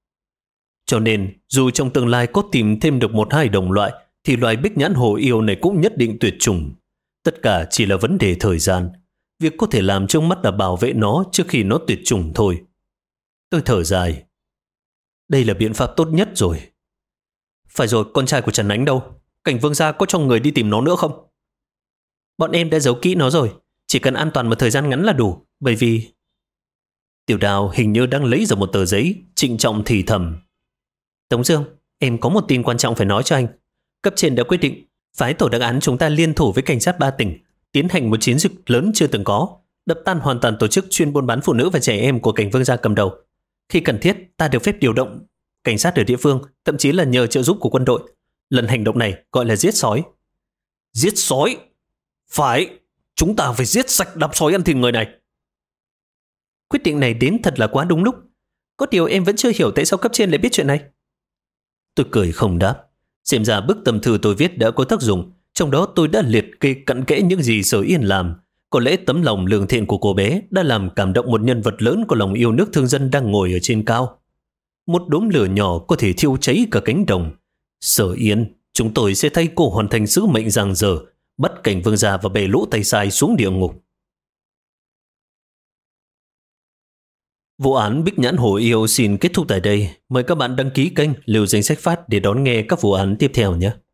Cho nên, dù trong tương lai có tìm thêm được 1-2 đồng loại, thì loài bích nhãn hồ yêu này cũng nhất định tuyệt chủng. Tất cả chỉ là vấn đề thời gian. Việc có thể làm trước mắt là bảo vệ nó trước khi nó tuyệt chủng thôi. Tôi thở dài. Đây là biện pháp tốt nhất rồi. Phải rồi, con trai của Trần Ánh đâu? Cảnh vương gia có cho người đi tìm nó nữa không? Bọn em đã giấu kỹ nó rồi. Chỉ cần an toàn một thời gian ngắn là đủ. Bởi vì... Tiểu Đào hình như đang lấy ra một tờ giấy, trịnh trọng thì thầm. Tống Dương, em có một tin quan trọng phải nói cho anh. Cấp trên đã quyết định phái tổ đặc án chúng ta liên thủ với cảnh sát 3 tỉnh, tiến hành một chiến dịch lớn chưa từng có, đập tan hoàn toàn tổ chức chuyên buôn bán phụ nữ và trẻ em của cảnh vương gia cầm đầu. Khi cần thiết, ta được phép điều động cảnh sát ở địa phương, thậm chí là nhờ trợ giúp của quân đội. Lần hành động này gọi là giết sói. Giết sói? Phải, chúng ta phải giết sạch đám sói ăn thịt người này. Quyết định này đến thật là quá đúng lúc. Có điều em vẫn chưa hiểu tại sao cấp trên lại biết chuyện này. Tôi cười không đáp. Xem ra bức tâm thư tôi viết đã có tác dụng. Trong đó tôi đã liệt kê cặn kẽ những gì Sở Yên làm. Có lẽ tấm lòng lương thiện của cô bé đã làm cảm động một nhân vật lớn có lòng yêu nước thương dân đang ngồi ở trên cao. Một đốm lửa nhỏ có thể thiêu cháy cả cánh đồng. Sở Yên, chúng tôi sẽ thay cô hoàn thành sứ mệnh giang dở, bắt cảnh vương gia và bè lũ tay sai xuống địa ngục. Vụ án Bích Nhãn Hồ Yêu xin kết thúc tại đây. Mời các bạn đăng ký kênh Lưu Danh Sách Phát để đón nghe các vụ án tiếp theo nhé.